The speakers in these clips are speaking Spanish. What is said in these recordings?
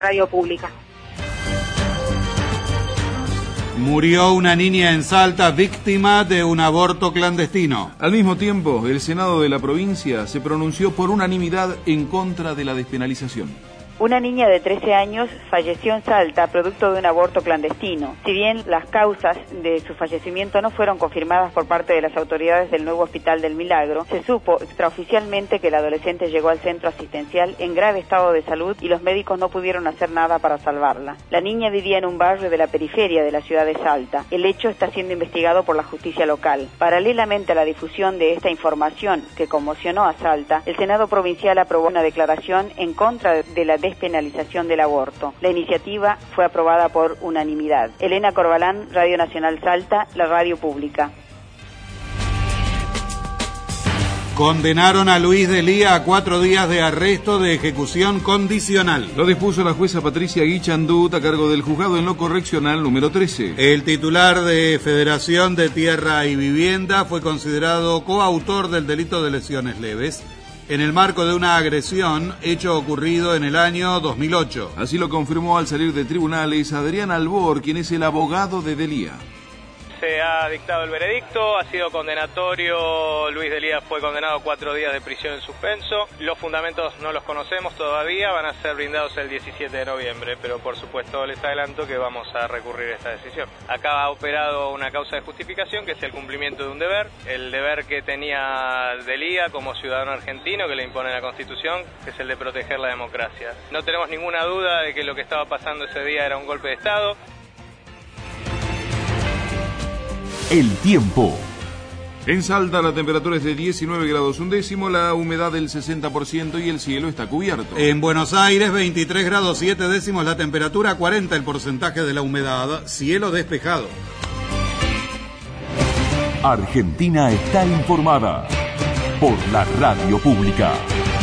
Radio Pública. Murió una niña en Salta víctima de un aborto clandestino. Al mismo tiempo, el Senado de la provincia se pronunció por unanimidad en contra de la despenalización. Una niña de 13 años falleció en Salta producto de un aborto clandestino. Si bien las causas de su fallecimiento no fueron confirmadas por parte de las autoridades del nuevo Hospital del Milagro, se supo extraoficialmente que la adolescente llegó al centro asistencial en grave estado de salud y los médicos no pudieron hacer nada para salvarla. La niña vivía en un barrio de la periferia de la ciudad de Salta. El hecho está siendo investigado por la justicia local. Paralelamente a la difusión de esta información que conmocionó a Salta, el Senado provincial aprobó una declaración en contra de la despenalización del aborto. La iniciativa fue aprobada por unanimidad. Elena Corbalán, Radio Nacional Salta, la radio pública. Condenaron a Luis Delía a 4 días de arresto de ejecución condicional. Lo dispuso la jueza Patricia Guichandut a cargo del juzgado en lo correccional número 13. El titular de Federación de Tierra y Vivienda fue considerado coautor del delito de lesiones leves en el marco de una agresión, hecho ocurrido en el año 2008. Así lo confirmó al salir de tribunales Adrián Albor, quien es el abogado de Delía. Se ha dictado el veredicto, ha sido condenatorio. Luis Delía fue condenado a 4 días de prisión en suspenso. Los fundamentos no los conocemos todavía, van a ser brindados el 17 de noviembre, pero por supuesto les adelanto que vamos a recurrir a esta decisión. Acá ha operado una causa de justificación, que es el cumplimiento de un deber, el deber que tenía Delía como ciudadano argentino, que le impone la Constitución, que es el de proteger la democracia. No tenemos ninguna duda de que lo que estaba pasando ese día era un golpe de Estado. El tiempo. En Salta la temperatura es de 19 grados 1 la humedad del 60% y el cielo está cubierto. En Buenos Aires 23 grados 7 décimos la temperatura, 40 el porcentaje de la humedad, cielo despejado. Argentina está informada por la radio pública.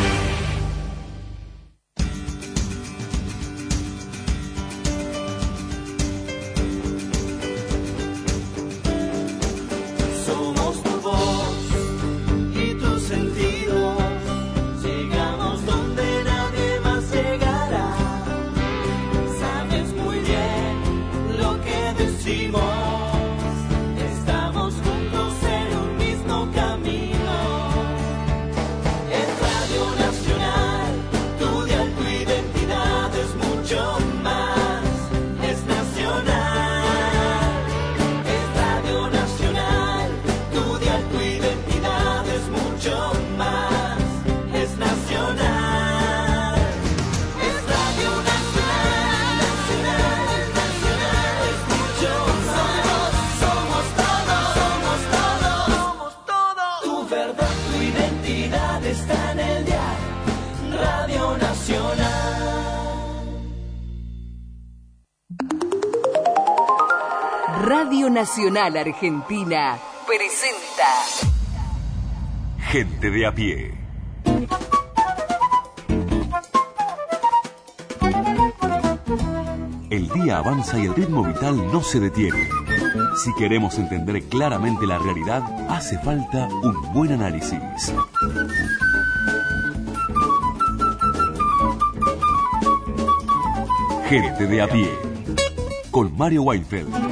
Radio Nacional Argentina presenta Gente de a pie. El día avanza y el ritmo vital no se detiene. Si queremos entender claramente la realidad, hace falta un buen análisis. Gente de a pie, con Mario Weinfeld.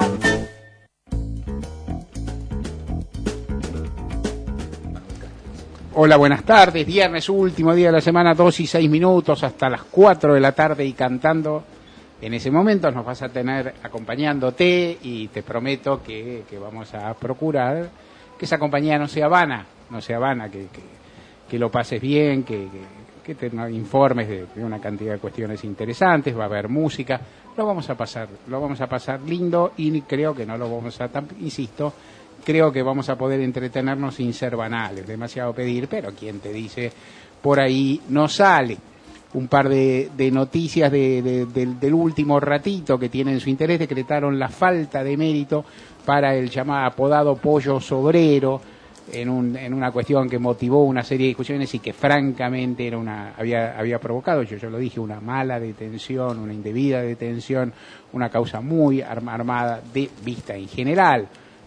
Hola, buenas tardes. Viernes, último día de la semana, 2:06 hasta las 4 de la tarde y cantando. En ese momento nos vas a tener acompañándote y te prometo que vamos a procurar que esa compañía no sea vana, que lo pases bien, que te informes de una cantidad de cuestiones interesantes. Va a haber música, lo vamos a pasar lindo y creo que no lo vamos a, insisto, creo que vamos a poder entretenernos sin ser banales, demasiado pedir, pero quien te dice por ahí no sale. Un par de noticias del último ratito que tienen su interés. Decretaron la falta de mérito para el llamado apodado Pollo Sobrero en una cuestión que motivó una serie de discusiones y que francamente había provocado, yo lo dije, una mala detención, una indebida detención, una causa muy armada de vista en general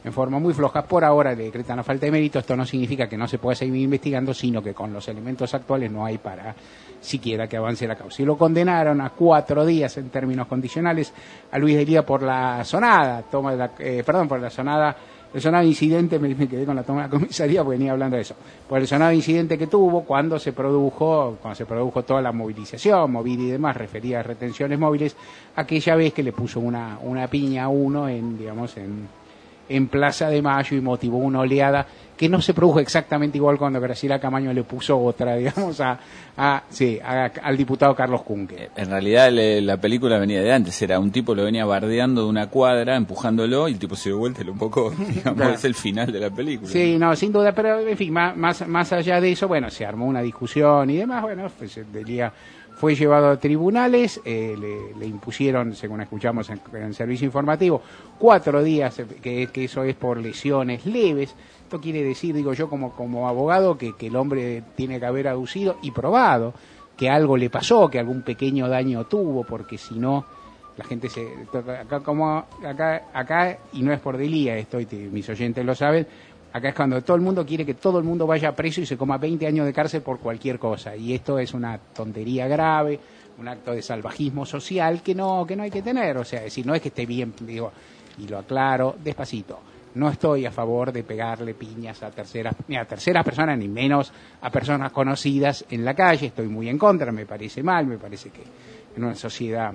en forma muy floja. Por ahora le decretan la falta de mérito. Esto no significa que no se pueda seguir investigando, sino que con los elementos actuales no hay para siquiera que avance la causa. Y lo condenaron a 4 días en términos condicionales a Luis de Lía por la sonada, por la sonada, el sonado incidente, me quedé con la toma de la comisaría porque venía hablando de eso, por el sonado incidente que tuvo cuando se produjo toda la movilización, Movida y demás, refería a retenciones móviles, aquella vez que le puso una piña a uno en Plaza de Mayo y motivó una oleada que no se produjo exactamente igual cuando Graciela Camaño le puso otra, digamos, al diputado Carlos Kunke. En realidad la película venía de antes, era un tipo lo venía bardeando de una cuadra, empujándolo, y el tipo se dio vuelta y un poco, digamos, claro. Es el final de la película. Sí, no, sin duda, pero en fin, más allá de eso, bueno, se armó una discusión y demás, bueno, pues Delía fue llevado a tribunales, le impusieron, según escuchamos en el servicio informativo, 4 días, que eso es por lesiones leves. Esto quiere decir, digo yo como abogado, que el hombre tiene que haber aducido y probado que algo le pasó, que algún pequeño daño tuvo, porque si no, la gente acá, y no es por Delía, mis oyentes lo saben, acá es cuando todo el mundo quiere que todo el mundo vaya preso y se coma 20 años de cárcel por cualquier cosa. Y esto es una tontería grave, un acto de salvajismo social que no hay que tener. O sea, decir, no es que esté bien, digo, y lo aclaro despacito. No estoy a favor de pegarle piñas a terceras personas, ni menos a personas conocidas en la calle. Estoy muy en contra, me parece mal, me parece que en una sociedad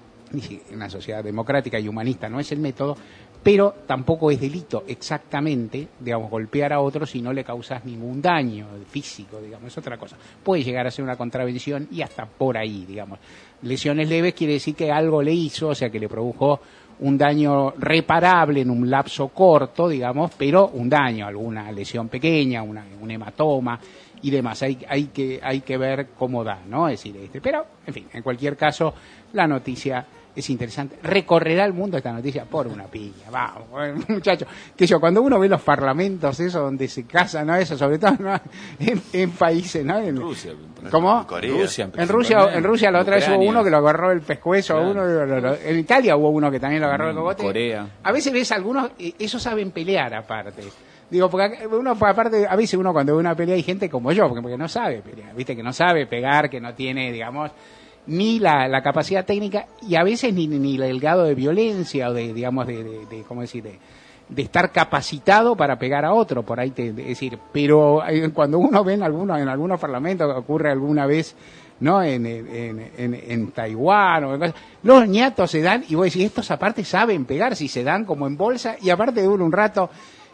democrática y humanista no es el método, pero tampoco es delito exactamente, digamos, golpear a otro si no le causas ningún daño físico, digamos, es otra cosa. Puede llegar a ser una contravención y hasta por ahí, digamos. Lesiones leves quiere decir que algo le hizo, o sea, que le produjo un daño reparable en un lapso corto, digamos, pero un daño, alguna lesión pequeña, un hematoma y demás. Hay que ver cómo da, ¿no? Es decir, pero, en fin, en cualquier caso, la noticia es interesante. Recorrerá el mundo esta noticia por una piña. Vamos, muchachos. Cuando uno ve los parlamentos, eso donde se casan, ¿no? Eso, sobre todo, ¿no? en países, ¿no? En Rusia. ¿Cómo? En Rusia la otra vez hubo uno que lo agarró el pescuezo, claro. En Italia hubo uno que también lo agarró el cogote. Corea. A veces ves algunos, esos saben pelear aparte. Digo, porque aparte, a veces uno cuando ve una pelea hay gente como yo, porque no sabe pelear, viste, que no sabe pegar, que no tiene, digamos, ni la capacidad técnica y a veces ni el grado de violencia o de digamos de estar capacitado para pegar a otro, por ahí es decir, pero cuando uno ve en algunos parlamentos, ocurre alguna vez, ¿no? En Taiwán o en cosas, los ñatos se dan y vos decís, estos aparte saben pegar, si se dan como en bolsa y aparte dura un rato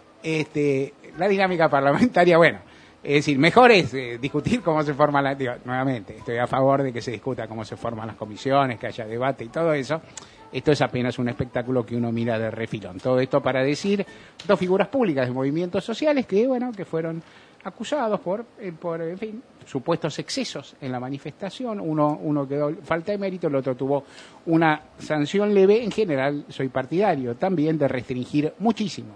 la dinámica parlamentaria, bueno. Es decir, mejor es discutir cómo se forma nuevamente, estoy a favor de que se discuta cómo se forman las comisiones, que haya debate y todo eso. Esto es apenas un espectáculo que uno mira de refilón. Todo esto para decir 2 figuras públicas de movimientos sociales que fueron acusados por en fin, supuestos excesos en la manifestación. Uno quedó falta de mérito, el otro tuvo una sanción leve. En general, soy partidario también de restringir muchísimo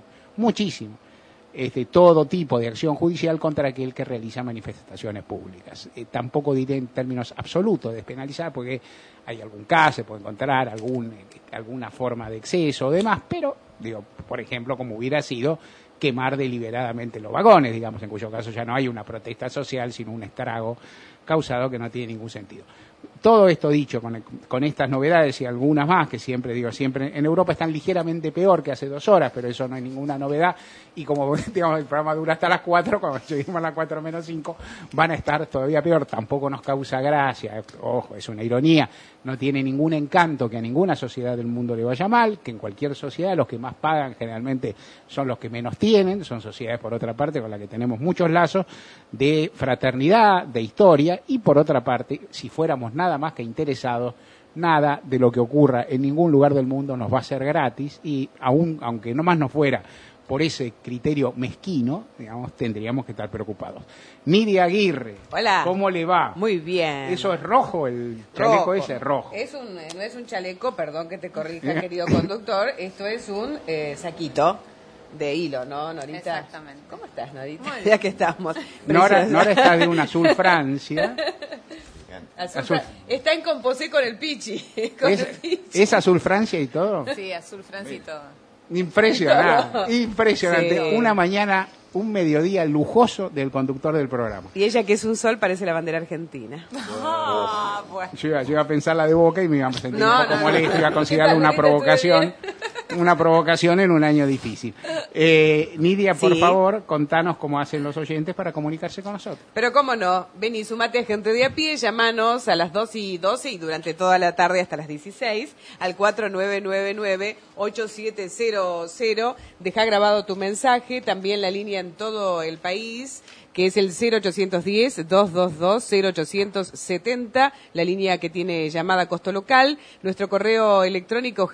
todo tipo de acción judicial contra aquel que realiza manifestaciones públicas. Tampoco diré en términos absolutos despenalizar, porque hay algún caso, se puede encontrar alguna forma de exceso o demás, pero, digo, por ejemplo, como hubiera sido quemar deliberadamente los vagones, digamos, en cuyo caso ya no hay una protesta social, sino un estrago causado que no tiene ningún sentido. Todo esto dicho con estas novedades y algunas más que siempre en Europa están ligeramente peor que hace 2 horas, pero eso no es ninguna novedad y como digamos el programa dura hasta las 4, cuando lleguemos a las 4 menos 5 van a estar todavía peor. Tampoco nos causa gracia, ojo, es una ironía, no tiene ningún encanto que a ninguna sociedad del mundo le vaya mal, que en cualquier sociedad los que más pagan generalmente son los que menos tienen, son sociedades por otra parte con las que tenemos muchos lazos de fraternidad, de historia, y por otra parte, si fuéramos nada más que interesados, nada de lo que ocurra en ningún lugar del mundo nos va a ser gratis, y aunque no más no fuera por ese criterio mezquino, digamos, tendríamos que estar preocupados. Nidia Aguirre, hola. ¿Cómo le va? Muy bien. ¿Eso es rojo, el chaleco ese? Rojo. No es un chaleco, perdón que te corrija, querido conductor, esto es un saquito de hilo, ¿no, Norita? Exactamente. ¿Cómo estás, Norita? Ya que estamos. Nora está de un azul Francia. Está en composé con el Pichi. ¿Es azul Francia y todo? Sí, azul Francia y todo. Impresionante. Sí. Una mañana, un mediodía lujoso del conductor del programa. Y ella, que es un sol, parece la bandera argentina. Bueno. Yo iba a pensar la de Boca y me iba a sentir un poco no, molesto, no. iba a considerar una provocación en un año difícil. Nidia, por Sí. favor, contanos cómo hacen los oyentes para comunicarse con nosotros. Pero cómo no, ven y sumate a Gente de a Pie, llamanos a las 2:12 y durante toda la tarde hasta las 16 al 4999-8700. Deja grabado tu mensaje, también la línea en todo el país, que es el 0810-222-0870, la línea que tiene llamada costo local, nuestro correo electrónico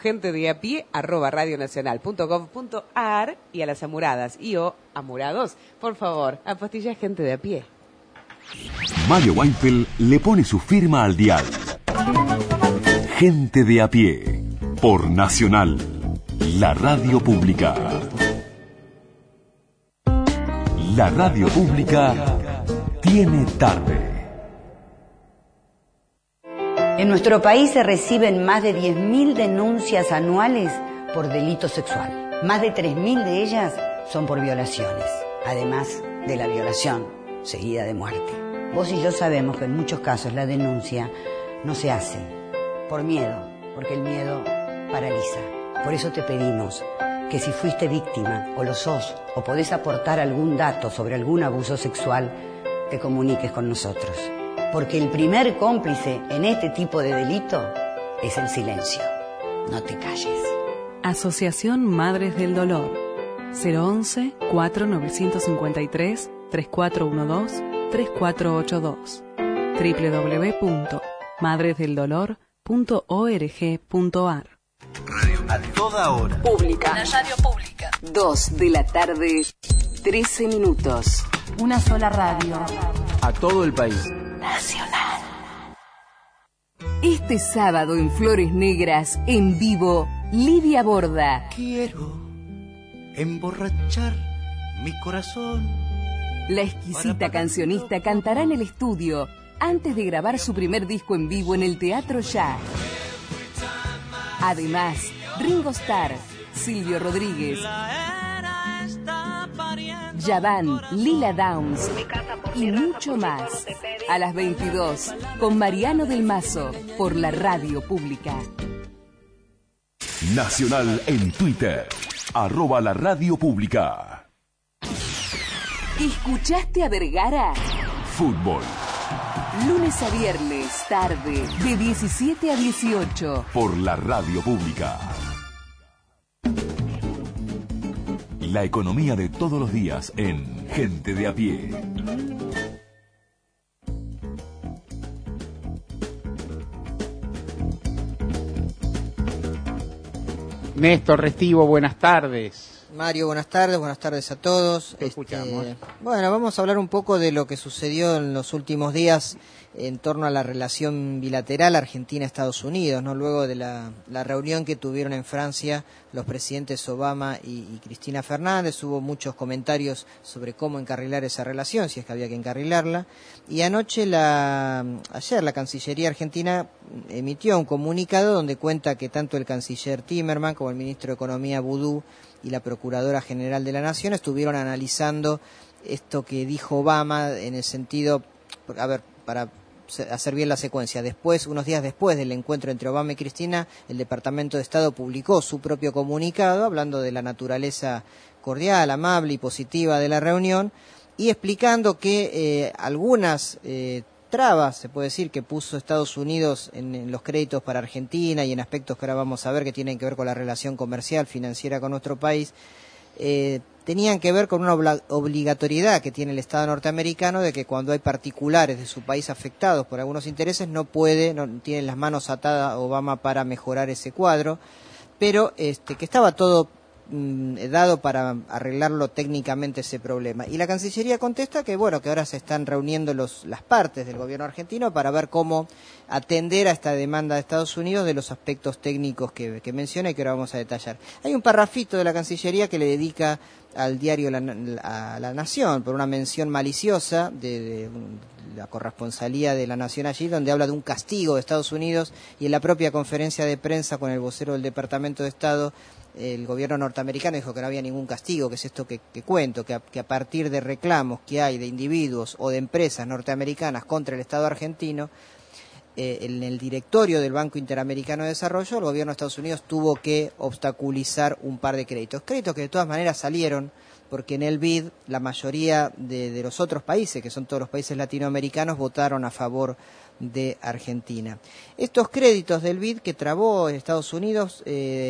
gentedeapie@radionacional.gov.ar y a las amuradas y o amurados, por favor, apostilla Gente de a Pie. Mario Weinfeld le pone su firma al dial. Gente de a pie, por Nacional, la radio pública. La radio pública tiene tarde. En nuestro país se reciben más de 10.000 denuncias anuales por delito sexual. Más de 3.000 de ellas son por violaciones, además de la violación seguida de muerte. Vos y yo sabemos que en muchos casos la denuncia no se hace por miedo, porque el miedo paraliza. Por eso te pedimos que si fuiste víctima o lo sos o podés aportar algún dato sobre algún abuso sexual, te comuniques con nosotros. Porque el primer cómplice en este tipo de delito es el silencio. No te calles. Asociación Madres del Dolor. 011-4953-3412-3482. www.madresdeldolor.org.ar. A toda hora. Pública. La radio pública. 2 de la tarde, 13 minutos. Una sola radio. A todo el país. Nacional. Este sábado en Flores Negras, en vivo, Lidia Borda. Quiero emborrachar mi corazón. La exquisita cancionista cantará en el estudio antes de grabar su primer disco en vivo en el Teatro Ya. Además, Ringo Starr, Silvio Rodríguez, Yaván, Lila Downs y mucho más. A las 22, con Mariano del Mazo, por la radio pública. Nacional en Twitter, @la radio pública. ¿Escuchaste a Vergara? Fútbol, Lunes a viernes, tarde, de 17 a 18. por la radio pública. La economía de todos los días en Gente de a pie. Néstor Restivo, buenas tardes. Mario, buenas tardes a todos. Te escuchamos. Bueno, vamos a hablar un poco de lo que sucedió en los últimos días en torno a la relación bilateral Argentina-Estados Unidos, ¿no? Luego de la reunión que tuvieron en Francia los presidentes Obama y Cristina Fernández, hubo muchos comentarios sobre cómo encarrilar esa relación, si es que había que encarrilarla. Y anoche, ayer la Cancillería Argentina emitió un comunicado donde cuenta que tanto el canciller Timerman como el ministro de Economía Boudou y la Procuradora General de la Nación estuvieron analizando esto que dijo Obama en el sentido, a ver, para hacer bien la secuencia, unos días después del encuentro entre Obama y Cristina, el Departamento de Estado publicó su propio comunicado hablando de la naturaleza cordial, amable y positiva de la reunión y explicando que algunas trabas, se puede decir, que puso Estados Unidos en los créditos para Argentina y en aspectos que ahora vamos a ver que tienen que ver con la relación comercial, financiera con nuestro país, tenían que ver con una obligatoriedad que tiene el Estado norteamericano de que cuando hay particulares de su país afectados por algunos intereses no tiene las manos atadas Obama para mejorar ese cuadro, pero que estaba todo dado para arreglarlo técnicamente ese problema. Y la Cancillería contesta que bueno, que ahora se están reuniendo las partes del gobierno argentino para ver cómo atender a esta demanda de Estados Unidos de los aspectos técnicos que menciona y que ahora vamos a detallar. Hay un parrafito de la Cancillería que le dedica al diario La Nación por una mención maliciosa de la corresponsalía de La Nación allí, donde habla de un castigo de Estados Unidos, y en la propia conferencia de prensa con el vocero del Departamento de Estado, el gobierno norteamericano dijo que no había ningún castigo, que es esto que cuento, que a partir de reclamos que hay de individuos o de empresas norteamericanas contra el Estado argentino, en el directorio del Banco Interamericano de Desarrollo, el gobierno de Estados Unidos tuvo que obstaculizar un par de créditos que de todas maneras salieron, porque en el BID la mayoría de los otros países, que son todos los países latinoamericanos, votaron a favor de Argentina. Estos créditos del BID que trabó Estados Unidos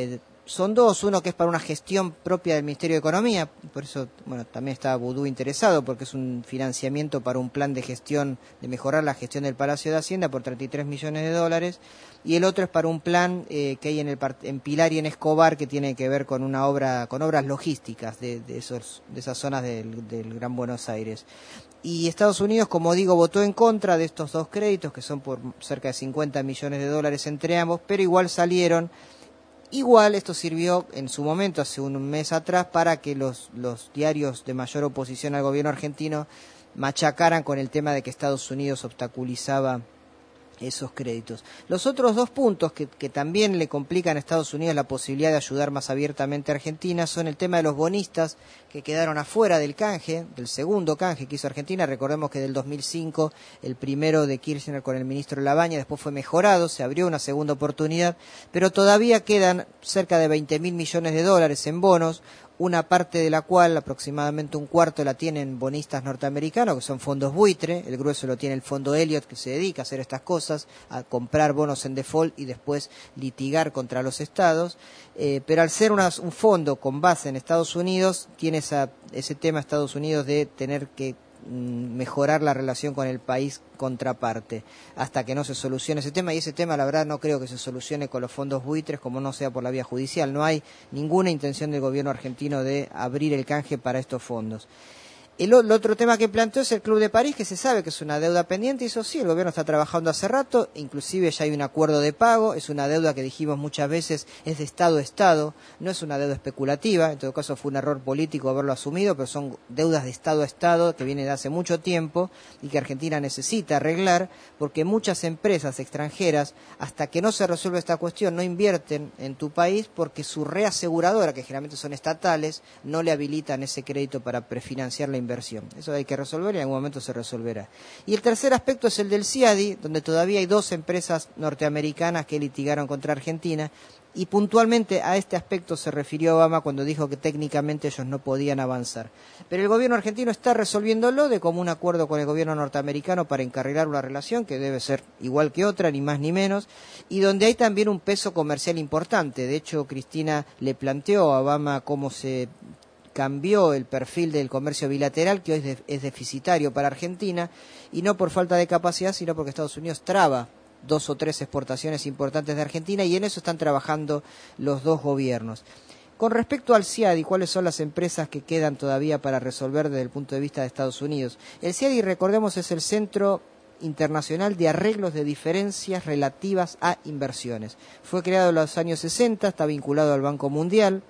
son dos, uno que es para una gestión propia del Ministerio de Economía, por eso también está Vudú interesado, porque es un financiamiento para un plan de gestión, de mejorar la gestión del Palacio de Hacienda por $33 millones, y el otro es para un plan que hay en Pilar y en Escobar, que tiene que ver con obras logísticas de esas zonas del Gran Buenos Aires. Y Estados Unidos, como digo, votó en contra de estos dos créditos, que son por cerca de $50 millones entre ambos, pero igual salieron. Igual esto sirvió en su momento, hace un mes atrás, para que los diarios de mayor oposición al gobierno argentino machacaran con el tema de que Estados Unidos obstaculizaba esos créditos. Los otros dos puntos que también le complican a Estados Unidos la posibilidad de ayudar más abiertamente a Argentina son el tema de los bonistas que quedaron afuera del canje, del segundo canje que hizo Argentina. Recordemos que del 2005 el primero de Kirchner con el ministro Labaña, después fue mejorado, se abrió una segunda oportunidad, pero todavía quedan cerca de $20.000 millones en bonos, una parte de la cual, aproximadamente un cuarto, la tienen bonistas norteamericanos, que son fondos buitre. El grueso lo tiene el fondo Elliott, que se dedica a hacer estas cosas, a comprar bonos en default y después litigar contra los estados. Pero al ser un fondo con base en Estados Unidos, tiene ese tema Estados Unidos de tener que mejorar la relación con el país contraparte hasta que no se solucione ese tema, y ese tema la verdad no creo que se solucione con los fondos buitres, como no sea por la vía judicial. No hay ninguna intención del gobierno argentino de abrir el canje para estos fondos. El otro tema que planteó es el Club de París, que se sabe que es una deuda pendiente, y eso sí, el gobierno está trabajando hace rato, inclusive ya hay un acuerdo de pago. Es una deuda que dijimos muchas veces es de Estado a Estado, no es una deuda especulativa. En todo caso fue un error político haberlo asumido, pero son deudas de Estado a Estado que vienen de hace mucho tiempo y que Argentina necesita arreglar, porque muchas empresas extranjeras, hasta que no se resuelva esta cuestión, no invierten en tu país porque su reaseguradora, que generalmente son estatales, no le habilitan ese crédito para prefinanciar la inversión. Eso hay que resolver y en algún momento se resolverá. Y el tercer aspecto es el del CIADI, donde todavía hay dos empresas norteamericanas que litigaron contra Argentina, y puntualmente a este aspecto se refirió Obama cuando dijo que técnicamente ellos no podían avanzar. Pero el gobierno argentino está resolviéndolo de común acuerdo con el gobierno norteamericano para encarrilar una relación que debe ser igual que otra, ni más ni menos, y donde hay también un peso comercial importante. De hecho, Cristina le planteó a Obama cómo se cambió el perfil del comercio bilateral, que hoy es deficitario para Argentina, y no por falta de capacidad, sino porque Estados Unidos traba 2 o 3 exportaciones importantes de Argentina, y en eso están trabajando los dos gobiernos. Con respecto al CIADI, ¿cuáles son las empresas que quedan todavía para resolver desde el punto de vista de Estados Unidos? El CIADI, recordemos, es el Centro Internacional de Arreglos de Diferencias Relativas a Inversiones. Fue creado en los años 60, está vinculado al Banco Mundial,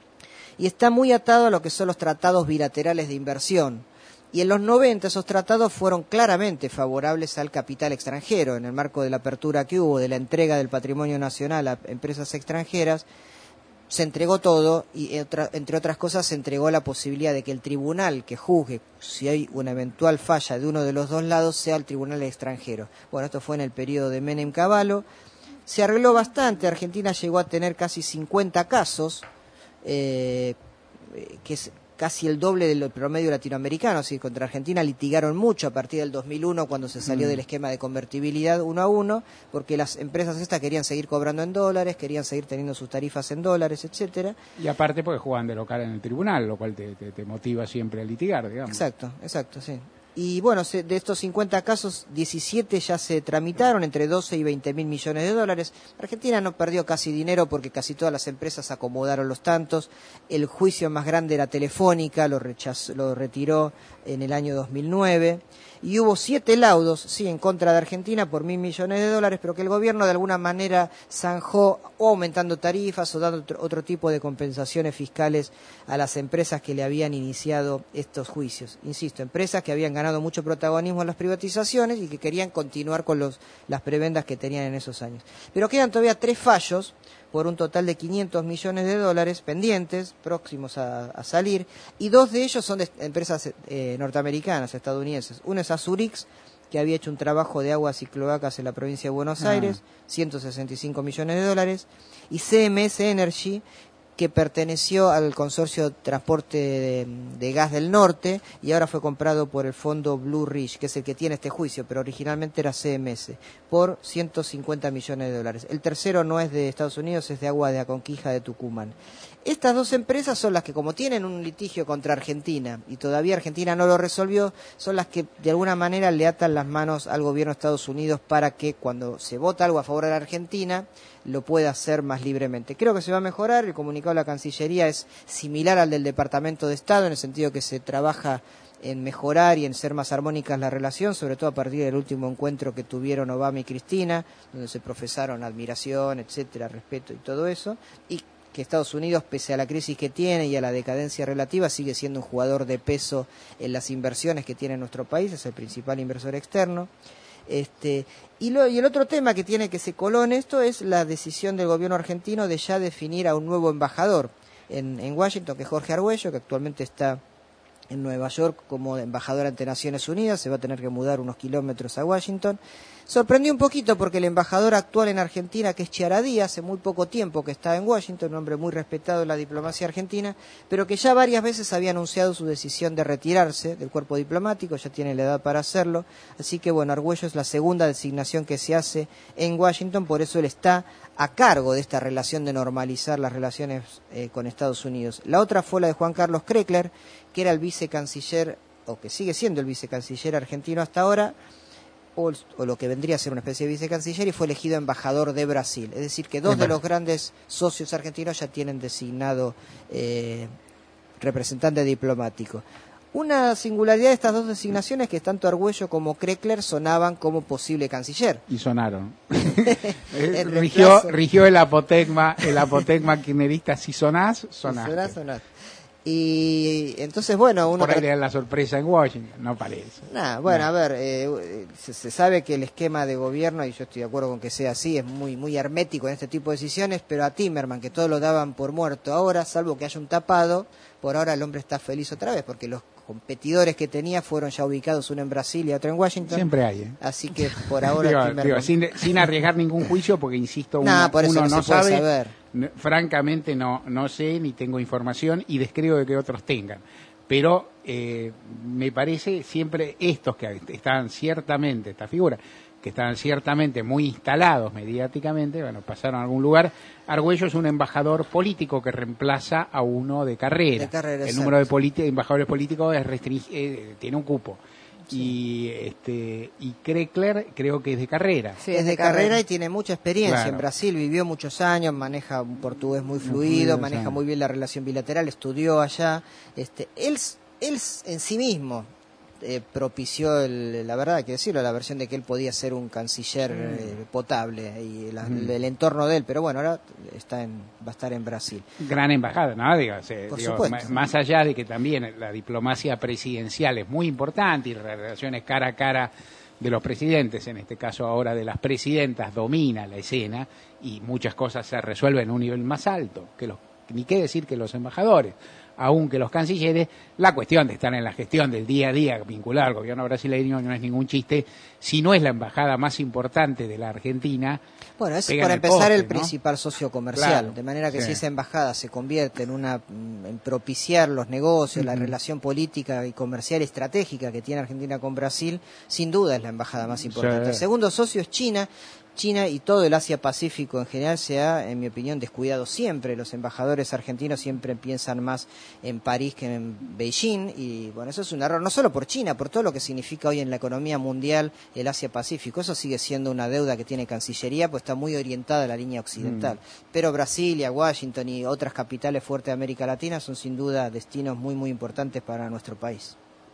y está muy atado a lo que son los tratados bilaterales de inversión. Y en los 90 esos tratados fueron claramente favorables al capital extranjero. En el marco de la apertura que hubo, de la entrega del patrimonio nacional a empresas extranjeras, se entregó todo y, entre otras cosas, se entregó la posibilidad de que el tribunal que juzgue si hay una eventual falla de uno de los dos lados sea el tribunal extranjero. Bueno, esto fue en el periodo de Menem Cavallo. Se arregló bastante. Argentina llegó a tener casi 50 casos, que es casi el doble del promedio latinoamericano. Así, contra Argentina litigaron mucho a partir del 2001, cuando se salió del esquema de convertibilidad 1 a 1, porque las empresas estas querían seguir cobrando en dólares, querían seguir teniendo sus tarifas en dólares, etcétera. Y aparte porque juegan de local en el tribunal, lo cual te motiva siempre a litigar, digamos. Exacto, sí. Y bueno, de estos 50 casos, 17 ya se tramitaron, entre 12 y 20.000 millones de dólares. Argentina no perdió casi dinero porque casi todas las empresas acomodaron los tantos. El juicio más grande era Telefónica, lo retiró en el año 2009. y hubo 7 laudos, sí, en contra de Argentina por $1.000 millones, pero que el gobierno de alguna manera zanjó o aumentando tarifas o dando otro tipo de compensaciones fiscales a las empresas que le habían iniciado estos juicios. Insisto, empresas que habían ganado mucho protagonismo en las privatizaciones y que querían continuar con las prebendas que tenían en esos años. Pero quedan todavía 3 fallos por un total de $500 millones pendientes, próximos a salir, y 2 de ellos son de empresas norteamericanas, estadounidenses. Uno es Azurix, que había hecho un trabajo de aguas y cloacas en la provincia de Buenos Aires, $165 millones, y CMS Energy, que perteneció al consorcio de transporte de gas del norte y ahora fue comprado por el fondo Blue Ridge, que es el que tiene este juicio, pero originalmente era CMS, por $150 millones. El tercero no es de Estados Unidos, es de Agua de Aconquija de Tucumán. Estas 2 empresas son las que, como tienen un litigio contra Argentina y todavía Argentina no lo resolvió, son las que de alguna manera le atan las manos al gobierno de Estados Unidos para que cuando se vota algo a favor de la Argentina lo pueda hacer más libremente. Creo que se va a mejorar, el comunicado de la Cancillería es similar al del Departamento de Estado en el sentido que se trabaja en mejorar y en ser más armónicas la relación, sobre todo a partir del último encuentro que tuvieron Obama y Cristina, donde se profesaron admiración, etcétera, respeto y todo eso, y que Estados Unidos, pese a la crisis que tiene y a la decadencia relativa, sigue siendo un jugador de peso en las inversiones que tiene nuestro país, es el principal inversor externo. Y el otro tema que se coló en esto es la decisión del gobierno argentino de ya definir a un nuevo embajador en Washington, que es Jorge Argüello, que actualmente está en Nueva York como embajador ante Naciones Unidas, se va a tener que mudar unos kilómetros a Washington. Sorprendió un poquito porque el embajador actual en Argentina, que es Chiaradí, hace muy poco tiempo que está en Washington, un hombre muy respetado en la diplomacia argentina, pero que ya varias veces había anunciado su decisión de retirarse del cuerpo diplomático, ya tiene la edad para hacerlo, así que bueno, Argüello es la segunda designación que se hace en Washington, por eso él está a cargo de esta relación de normalizar las relaciones con Estados Unidos. La otra fue la de Juan Carlos Kreckler, que era el vicecanciller, o que sigue siendo el vicecanciller argentino hasta ahora, o lo que vendría a ser una especie de vicecanciller, y fue elegido embajador de Brasil. Es decir, que 2 de los grandes socios argentinos ya tienen designado representante diplomático. Una singularidad de estas 2 designaciones es que tanto Argüello como Kreckler sonaban como posible canciller. Y sonaron. rigió el apotegma kirchnerista, si sonás, sonaste. Si sonás. Y entonces, bueno, uno... Por ahí le dan la sorpresa en Washington, no parece. A ver, se sabe que el esquema de gobierno, y yo estoy de acuerdo con que sea así, es muy hermético en este tipo de decisiones, pero a Timerman, que todos lo daban por muerto ahora, salvo que haya un tapado, por ahora el hombre está feliz otra vez, porque los competidores que tenía fueron ya ubicados, uno en Brasil y otro en Washington. Siempre hay, Así que por ahora... sin arriesgar ningún juicio, porque insisto, uno no sabe. Francamente no sé, ni tengo información y descreo de que otros tengan. Pero me parece siempre estos que estaban ciertamente, esta figura, que estaban ciertamente muy instalados mediáticamente, bueno, pasaron a algún lugar. Argüello es un embajador político que reemplaza a uno de carrera. El número de embajadores políticos tiene un cupo. Y Kreckler creo que es de carrera. Sí, es de carrera y tiene mucha experiencia. Claro. En Brasil vivió muchos años, maneja un portugués muy fluido, maneja muy bien la relación bilateral, estudió allá. Él en sí mismo propició, la verdad hay que decirlo, la versión de que él podía ser un canciller potable y el entorno de él, pero bueno, ahora va a estar en Brasil. Gran embajada, ¿no? Por supuesto. Más allá de que también la diplomacia presidencial es muy importante y las relaciones cara a cara de los presidentes, en este caso ahora de las presidentas, domina la escena y muchas cosas se resuelven en un nivel más alto, ni qué decir que los embajadores, aunque los cancilleres. La cuestión de estar en la gestión del día a día vinculada al gobierno brasileño no es ningún chiste. Si no es la embajada más importante de la Argentina, bueno, es para empezar poste, el ¿no? principal socio comercial, Claro, de manera que si esa embajada se convierte en propiciar los negocios, la relación política y comercial estratégica que tiene Argentina con Brasil, sin duda es la embajada más importante. El segundo socio es China y todo el Asia-Pacífico en general se ha, en mi opinión, descuidado siempre. Los embajadores argentinos siempre piensan más en París que en Beijing, y bueno, eso es un error, no solo por China, por todo lo que significa hoy en la economía mundial el Asia-Pacífico. Eso sigue siendo una deuda que tiene Cancillería, pues está muy orientada a la línea occidental. Pero Brasilia, Washington y otras capitales fuertes de América Latina son sin duda destinos muy importantes para nuestro país.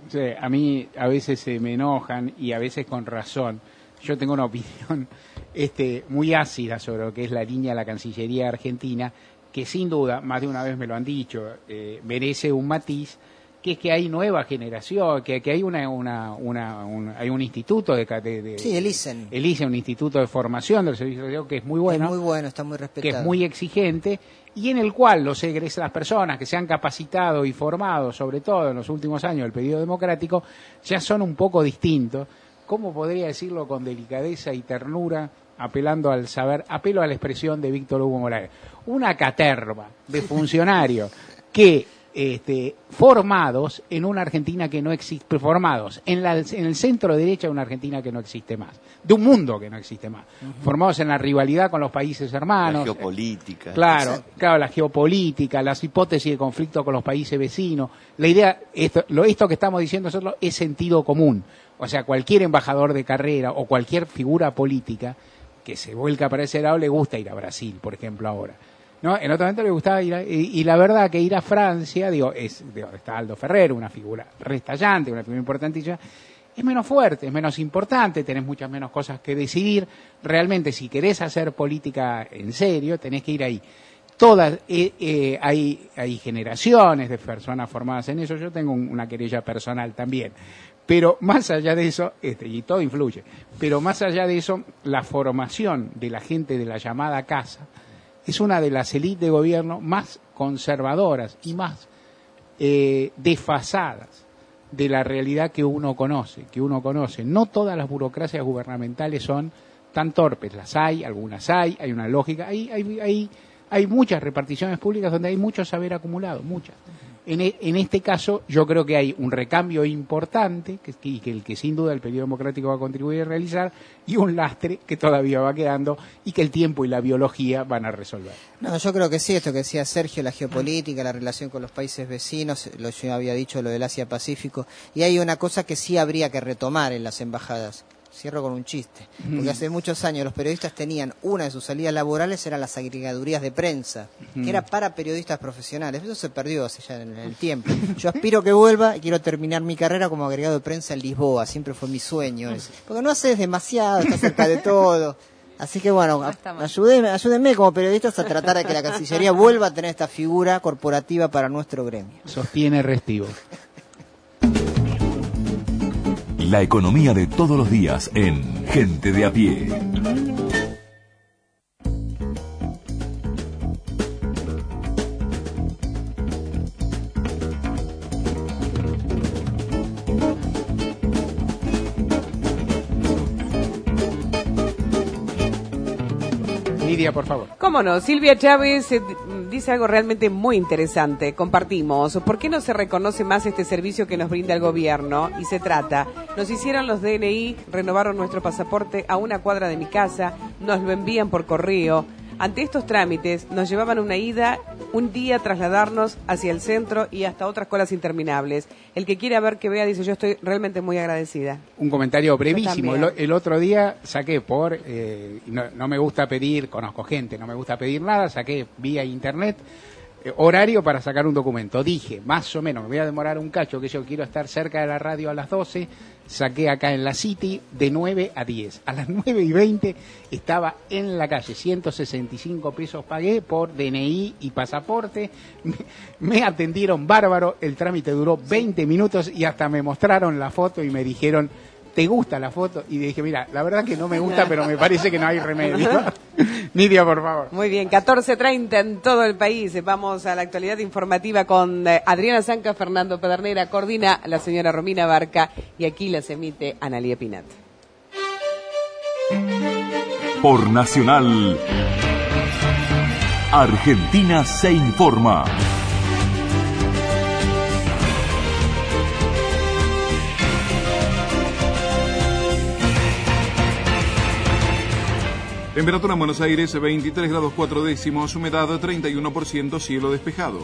Sí, a mí a veces se me enojan y a veces con razón. Yo tengo una opinión muy ácida sobre lo que es la línea de la Cancillería Argentina, que sin duda, más de una vez me lo han dicho, merece un matiz, que es que hay nueva generación, que hay hay un instituto sí, el ISEN. El ISEN, un instituto de formación del servicio social que es muy bueno. Es muy bueno, está muy respetado. Que es muy exigente y en el cual las personas que se han capacitado y formado, sobre todo en los últimos años del periodo democrático, ya son un poco distintos. ¿Cómo podría decirlo con delicadeza y ternura? Apelando al saber, apelo a la expresión de Víctor Hugo Morales. Una caterva de funcionarios que formados en una Argentina que no existe, formados en el centro derecha de una Argentina que no existe más, de un mundo que no existe más, formados en la rivalidad con los países hermanos, la geopolítica, claro, la geopolítica, las hipótesis de conflicto con los países vecinos. La idea, esto que estamos diciendo nosotros es sentido común. O sea, cualquier embajador de carrera o cualquier figura política que se vuelca para ese lado le gusta ir a Brasil, por ejemplo, ahora. ¿No? En otro momento le gustaba ir y la verdad que ir a Francia, está Aldo Ferrer, una figura restallante, una figura importantísima, es menos fuerte, es menos importante, tenés muchas menos cosas que decidir. Realmente, si querés hacer política en serio, tenés que ir ahí. Hay generaciones de personas formadas en eso, yo tengo una querella personal también. Pero más allá de eso, y todo influye, pero más allá de eso, la formación de la gente de la llamada casa es una de las élites de gobierno más conservadoras y más desfasadas de la realidad que uno conoce. No todas las burocracias gubernamentales son tan torpes, las hay, algunas hay una lógica, hay muchas reparticiones públicas donde hay mucho saber acumulado, muchas. En este caso yo creo que hay un recambio importante que sin duda el periodo democrático va a contribuir a realizar y un lastre que todavía va quedando y que el tiempo y la biología van a resolver. No, yo creo que sí, esto que decía Sergio, la geopolítica, la relación con los países vecinos, yo había dicho lo del Asia-Pacífico, y hay una cosa que sí habría que retomar en las embajadas. Cierro con un chiste, porque hace muchos años los periodistas tenían una de sus salidas laborales, eran las agregadurías de prensa, que era para periodistas profesionales. Eso se perdió hace ya en el tiempo. Yo aspiro que vuelva y quiero terminar mi carrera como agregado de prensa en Lisboa, siempre fue mi sueño ese. Porque no haces demasiado, estás cerca de todo. Así que bueno, ayúdenme como periodistas a tratar de que la Cancillería vuelva a tener esta figura corporativa para nuestro gremio. Sostiene Restivo. La economía de todos los días en Gente de a Pie. Lidia, por favor. ¿Cómo no? Silvia Chávez dice algo realmente muy interesante. Compartimos. ¿Por qué no se reconoce más este servicio que nos brinda el gobierno? Y se trata, nos hicieron los DNI, renovaron nuestro pasaporte a una cuadra de mi casa, nos lo envían por correo. Ante estos trámites nos llevaban una ida, un día trasladarnos hacia el centro y hasta otras colas interminables. El que quiera ver que vea dice, yo estoy realmente muy agradecida. Un comentario brevísimo. El otro día saqué no me gusta pedir, conozco gente, no me gusta pedir nada, saqué vía internet horario para sacar un documento. Dije, más o menos, me voy a demorar un cacho, que yo quiero estar cerca de la radio a las 12, saqué acá en la City de 9 a 10. A las 9:20 estaba en la calle, 165 pesos pagué por DNI y pasaporte, me atendieron bárbaro, el trámite duró 20 minutos y hasta me mostraron la foto y me dijeron, ¿te gusta la foto? Y dije, mira, la verdad que no me gusta, pero me parece que no hay remedio. Nidia, por favor. Muy bien, 14:30 en todo el país. Vamos a la actualidad informativa con Adriana Zanca, Fernando Pedernera, coordina la señora Romina Barca y aquí las emite Analía Pinat. Por Nacional, Argentina se informa. Temperatura en Buenos Aires 23 grados 4 décimos, humedad 31%, cielo despejado.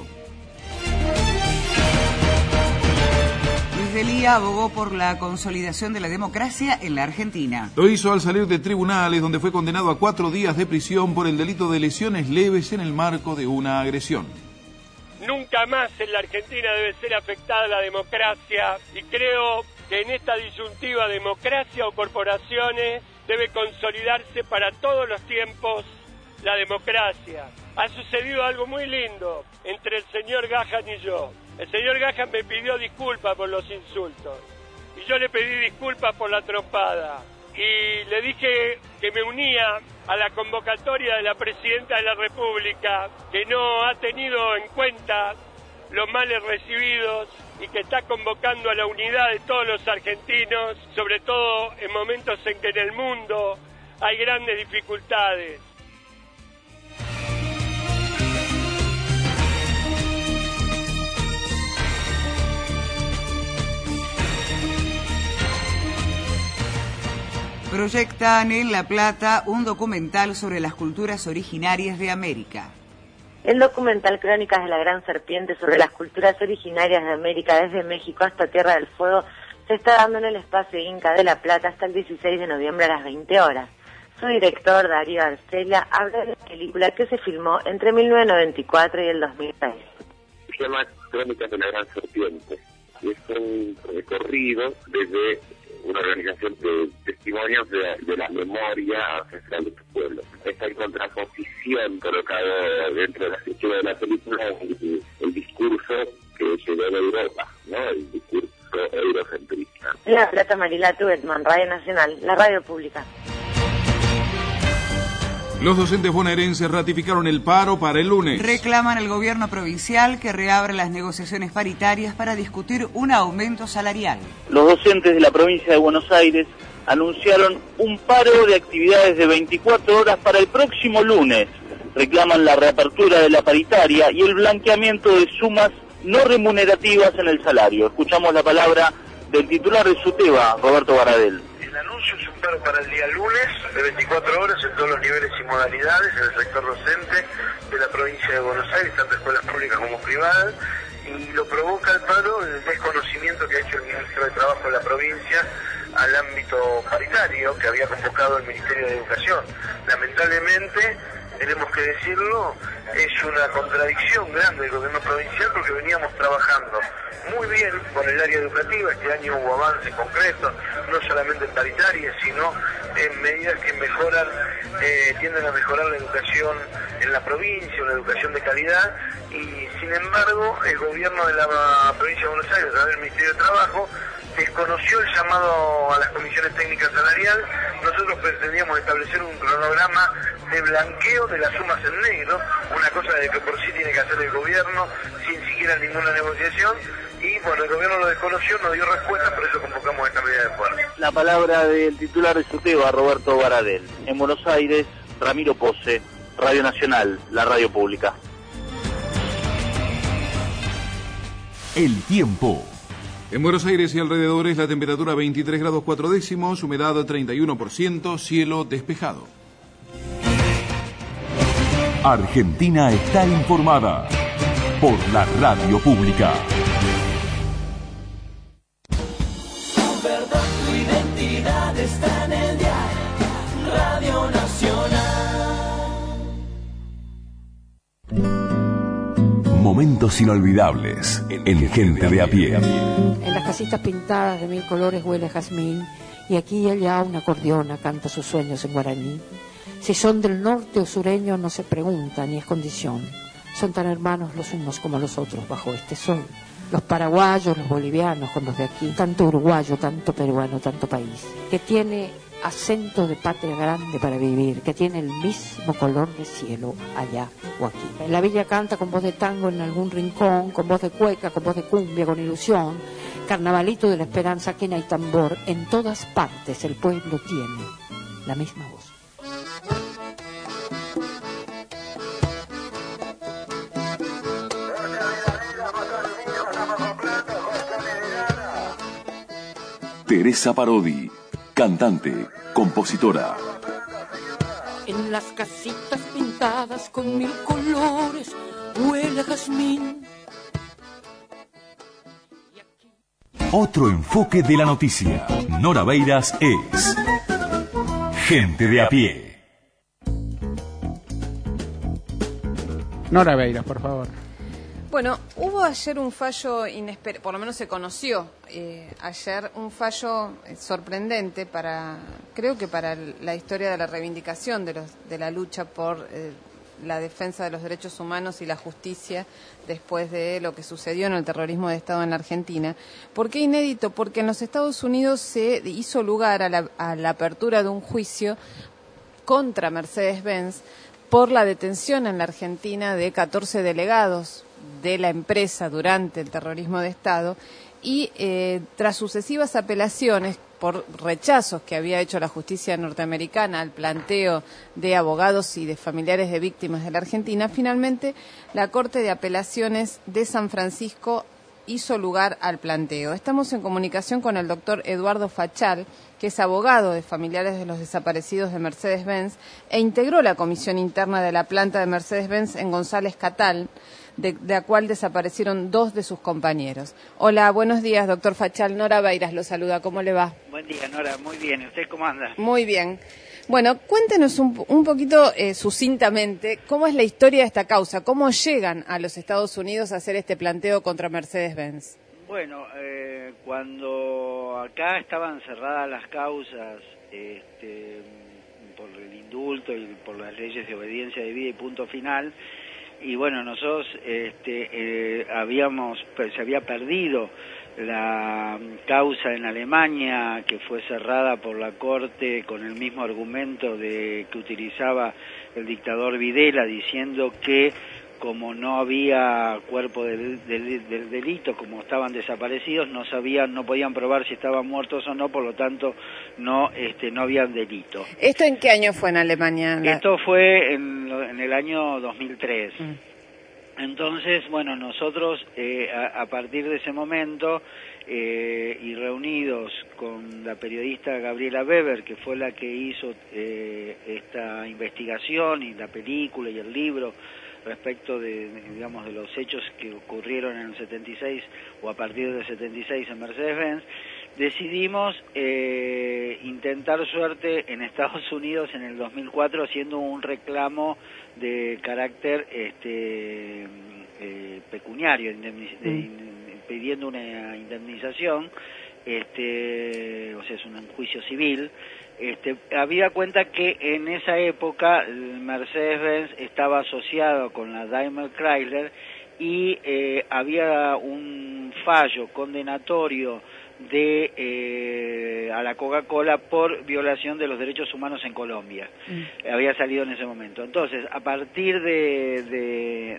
Luis Delía abogó por la consolidación de la democracia en la Argentina. Lo hizo al salir de tribunales, donde fue condenado a 4 días de prisión por el delito de lesiones leves en el marco de una agresión. Nunca más en la Argentina debe ser afectada la democracia y creo que en esta disyuntiva democracia o corporaciones debe consolidarse para todos los tiempos la democracia. Ha sucedido algo muy lindo entre el señor Gahan y yo. El señor Gahan me pidió disculpas por los insultos y yo le pedí disculpas por la trompada y le dije que me unía a la convocatoria de la Presidenta de la República, que no ha tenido en cuenta los males recibidos y que está convocando a la unidad de todos los argentinos, sobre todo en momentos en que en el mundo hay grandes dificultades. Proyectan en La Plata un documental sobre las culturas originarias de América. El documental Crónicas de la Gran Serpiente sobre las culturas originarias de América desde México hasta Tierra del Fuego se está dando en el Espacio Inca de La Plata hasta el 16 de noviembre a las 20 horas. Su director, Darío Arcela, habla de la película que se filmó entre 1994 y el 2006. Se llama Crónicas de la Gran Serpiente y es un recorrido desde una organización de testimonios de la memoria ancestral de tu pueblo. Esta en contraposición colocado dentro de la estructura de la película el discurso que llegó de Europa, ¿no? El discurso eurocentrista. La Plata, Marila Tubetman, Radio Nacional, la radio pública. Los docentes bonaerenses ratificaron el paro para el lunes. Reclaman al gobierno provincial que reabra las negociaciones paritarias para discutir un aumento salarial. Los docentes de la provincia de Buenos Aires anunciaron un paro de actividades de 24 horas para el próximo lunes. Reclaman la reapertura de la paritaria y el blanqueamiento de sumas no remunerativas en el salario. Escuchamos la palabra del titular de SUTEBA, Roberto Baradel. El anuncio es un paro para el día lunes de 24 horas en todos los niveles y modalidades en el sector docente de la provincia de Buenos Aires, tanto escuelas públicas como privadas, y lo provoca el paro el desconocimiento que ha hecho el ministro de Trabajo de la provincia al ámbito paritario que había convocado el Ministerio de Educación. Lamentablemente, tenemos que decirlo, es una contradicción grande del gobierno provincial porque veníamos trabajando muy bien con el área educativa. Este año hubo avances concretos, no solamente en paritaria, sino en medidas que mejoran, tienden a mejorar la educación en la provincia, una educación de calidad, y sin embargo el gobierno de la provincia de Buenos Aires, a través del Ministerio de Trabajo, desconoció el llamado a las comisiones técnicas salariales. Nosotros pretendíamos establecer un cronograma de blanqueo de las sumas en negro, una cosa de que por sí tiene que hacer el gobierno sin siquiera ninguna negociación, y bueno, el gobierno lo desconoció, no dio respuesta, por eso convocamos esta medida de fuerza. La palabra del titular de SUTEBA, Roberto Baradel. En Buenos Aires, Ramiro Pose, Radio Nacional, la radio pública. El tiempo. En Buenos Aires y alrededores la temperatura 23 grados 4 décimos, humedad 31%, cielo despejado. Argentina está informada por la radio pública. Tu verdad, tu identidad está en el diario Radio Nacional. Momentos inolvidables en Gente de a pie. En las casitas pintadas de 1000 colores huele a jazmín, y aquí y allá una acordeona canta sus sueños en guaraní. Si son del norte o sureño no se pregunta ni es condición. Son tan hermanos los unos como los otros bajo este sol. Los paraguayos, los bolivianos con los de aquí. Tanto uruguayo, tanto peruano, tanto país. Que tiene acento de patria grande para vivir. Que tiene el mismo color de cielo allá o aquí. La villa canta con voz de tango en algún rincón, con voz de cueca, con voz de cumbia, con ilusión. Carnavalito de la esperanza, quena y tambor. En todas partes el pueblo tiene la misma voz. Teresa Parodi, cantante, compositora. En las casitas pintadas con 1000 colores huele a jazmín. Otro enfoque de la noticia. Nora Beiras es Gente de a pie. Nora Beiras, por favor. Bueno, hubo ayer un fallo inesperado, por lo menos se conoció ayer un fallo sorprendente creo que para la historia de la reivindicación de la lucha por la defensa de los derechos humanos y la justicia después de lo que sucedió en el terrorismo de Estado en la Argentina. ¿Por qué inédito? Porque en los Estados Unidos se hizo lugar a la apertura de un juicio contra Mercedes-Benz por la detención en la Argentina de 14 delegados de la empresa durante el terrorismo de Estado y tras sucesivas apelaciones por rechazos que había hecho la justicia norteamericana al planteo de abogados y de familiares de víctimas de la Argentina, finalmente la Corte de Apelaciones de San Francisco hizo lugar al planteo. Estamos en comunicación con el doctor Eduardo Fachal, que es abogado de familiares de los desaparecidos de Mercedes-Benz e integró la comisión interna de la planta de Mercedes-Benz en González Cattal, de la cual desaparecieron 2 de sus compañeros. Hola, buenos días, doctor Fachal. Nora Beiras lo saluda. ¿Cómo le va? Buen día, Nora. Muy bien. ¿Y usted cómo anda? Muy bien. Bueno, cuéntenos un poquito sucintamente cómo es la historia de esta causa, cómo llegan a los Estados Unidos a hacer este planteo contra Mercedes-Benz. Bueno, cuando acá estaban cerradas las causas por el indulto y por las leyes de obediencia de vida y punto final, y bueno, nosotros se había perdido la causa en Alemania, que fue cerrada por la Corte con el mismo argumento que utilizaba el dictador Videla, diciendo que como no había cuerpo del delito, como estaban desaparecidos, no podían probar si estaban muertos o no, por lo tanto no habían delito. ¿Esto en qué año fue en Alemania? Esto fue en el año 2003. Entonces, bueno, nosotros a partir de ese momento y reunidos con la periodista Gabriela Weber, que fue la que hizo esta investigación y la película y el libro respecto de los hechos que ocurrieron en el 76 o a partir del 76 en Mercedes-Benz, decidimos intentar suerte en Estados Unidos en el 2004 haciendo un reclamo de carácter pecuniario, pidiendo una indemnización, o sea, es un juicio civil. Había cuenta que en esa época Mercedes-Benz estaba asociado con la Daimler Chrysler y había un fallo condenatorio a la Coca-Cola por violación de los derechos humanos en Colombia. Había salido en ese momento. Entonces, a partir de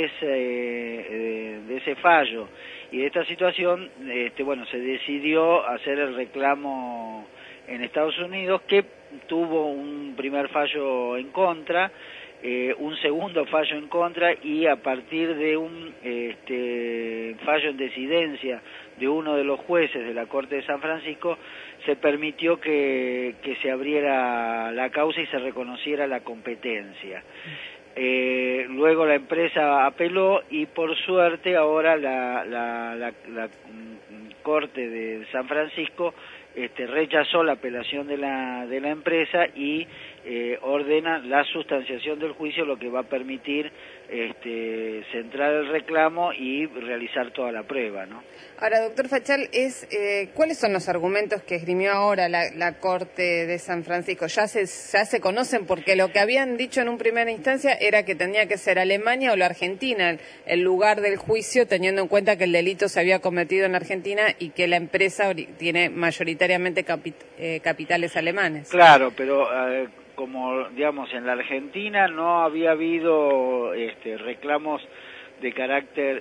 ese fallo y de esta situación, se decidió hacer el reclamo en Estados Unidos, que tuvo un primer fallo en contra, un segundo fallo en contra, y a partir de un fallo en decidencia de uno de los jueces de la Corte de San Francisco, se permitió que se abriera la causa y se reconociera la competencia. Luego la empresa apeló y por suerte ahora la Corte de San Francisco rechazó la apelación de la empresa y ordena la sustanciación del juicio, lo que va a permitir centrar el reclamo y realizar toda la prueba, ¿no? Ahora, doctor Fachal, ¿cuáles son los argumentos que esgrimió ahora la Corte de San Francisco? Ya se conocen, porque lo que habían dicho en una primera instancia era que tenía que ser Alemania o la Argentina el lugar del juicio, teniendo en cuenta que el delito se había cometido en la Argentina y que la empresa tiene mayoritariamente capitales alemanes. Claro, pero como digamos en la Argentina no había habido reclamos de carácter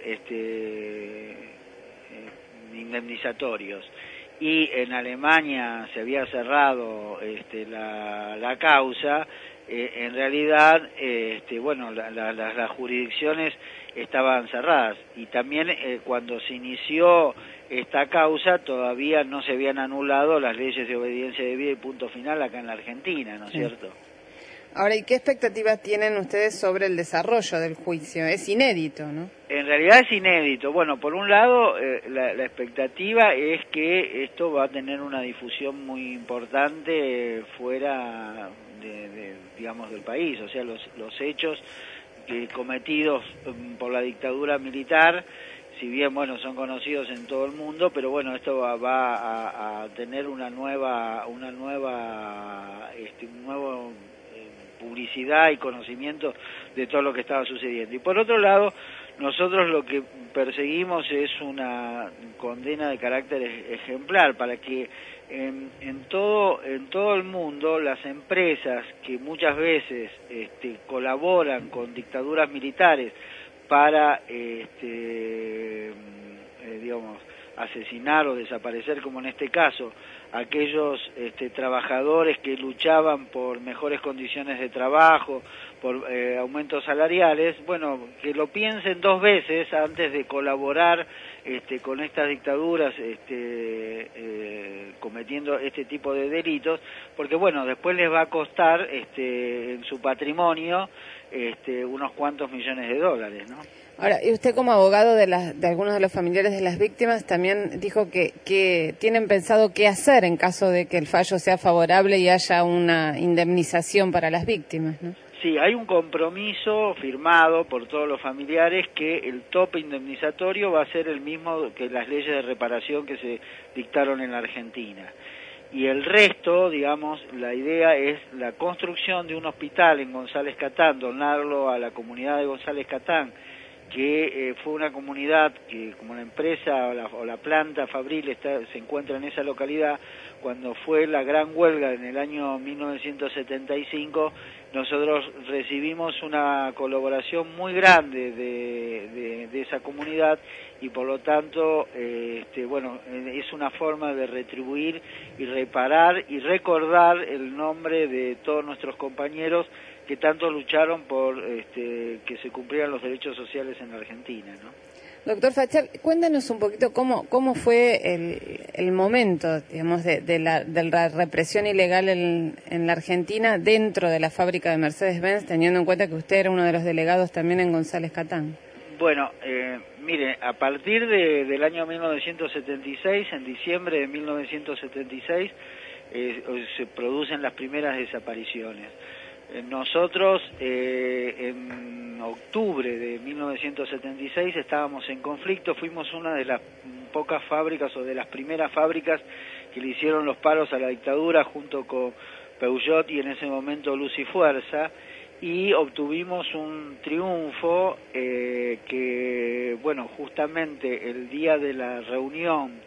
indemnizatorios y en Alemania se había cerrado la causa, en realidad las jurisdicciones estaban cerradas y también cuando se inició esta causa todavía no se habían anulado las leyes de obediencia debida y punto final acá en la Argentina, ¿no es cierto? Ahora, ¿y qué expectativas tienen ustedes sobre el desarrollo del juicio? Es inédito, ¿no? En realidad es inédito. Bueno, por un lado, la expectativa es que esto va a tener una difusión muy importante fuera del país. O sea, los hechos cometidos por la dictadura militar, si bien bueno son conocidos en todo el mundo, pero bueno, esto va a tener una nueva publicidad y conocimiento de todo lo que estaba sucediendo. Y por otro lado, nosotros lo que perseguimos es una condena de carácter ejemplar para que en todo el mundo las empresas que muchas veces colaboran con dictaduras militares para digamos asesinar o desaparecer, como en este caso, aquellos trabajadores que luchaban por mejores condiciones de trabajo, por aumentos salariales, bueno, que lo piensen dos veces antes de colaborar con estas dictaduras cometiendo este tipo de delitos, porque bueno, después les va a costar en su patrimonio unos cuantos millones de dólares, ¿no? Ahora, y usted como abogado de algunos de los familiares de las víctimas también dijo que tienen pensado qué hacer en caso de que el fallo sea favorable y haya una indemnización para las víctimas, ¿no? Sí, hay un compromiso firmado por todos los familiares que el tope indemnizatorio va a ser el mismo que las leyes de reparación que se dictaron en la Argentina. Y el resto, digamos, la idea es la construcción de un hospital en González Catán, donarlo a la comunidad de González Catán, que fue una comunidad que, como la empresa o la planta Fabril se encuentra en esa localidad, cuando fue la gran huelga en el año 1975, nosotros recibimos una colaboración muy grande de esa comunidad y por lo tanto, bueno, es una forma de retribuir y reparar y recordar el nombre de todos nuestros compañeros que tanto lucharon por que se cumplieran los derechos sociales en la Argentina, ¿no? Doctor Fachal, cuéntanos un poquito cómo fue el momento, digamos, de la represión ilegal en la Argentina dentro de la fábrica de Mercedes-Benz, teniendo en cuenta que usted era uno de los delegados también en González Catán. Bueno, mire, a partir del año 1976, en diciembre de 1976, se producen las primeras desapariciones. Nosotros en octubre de 1976 estábamos en conflicto, fuimos una de las pocas fábricas o de las primeras fábricas que le hicieron los paros a la dictadura junto con Peugeot y en ese momento Luz y Fuerza, y obtuvimos un triunfo que, bueno, justamente el día de la reunión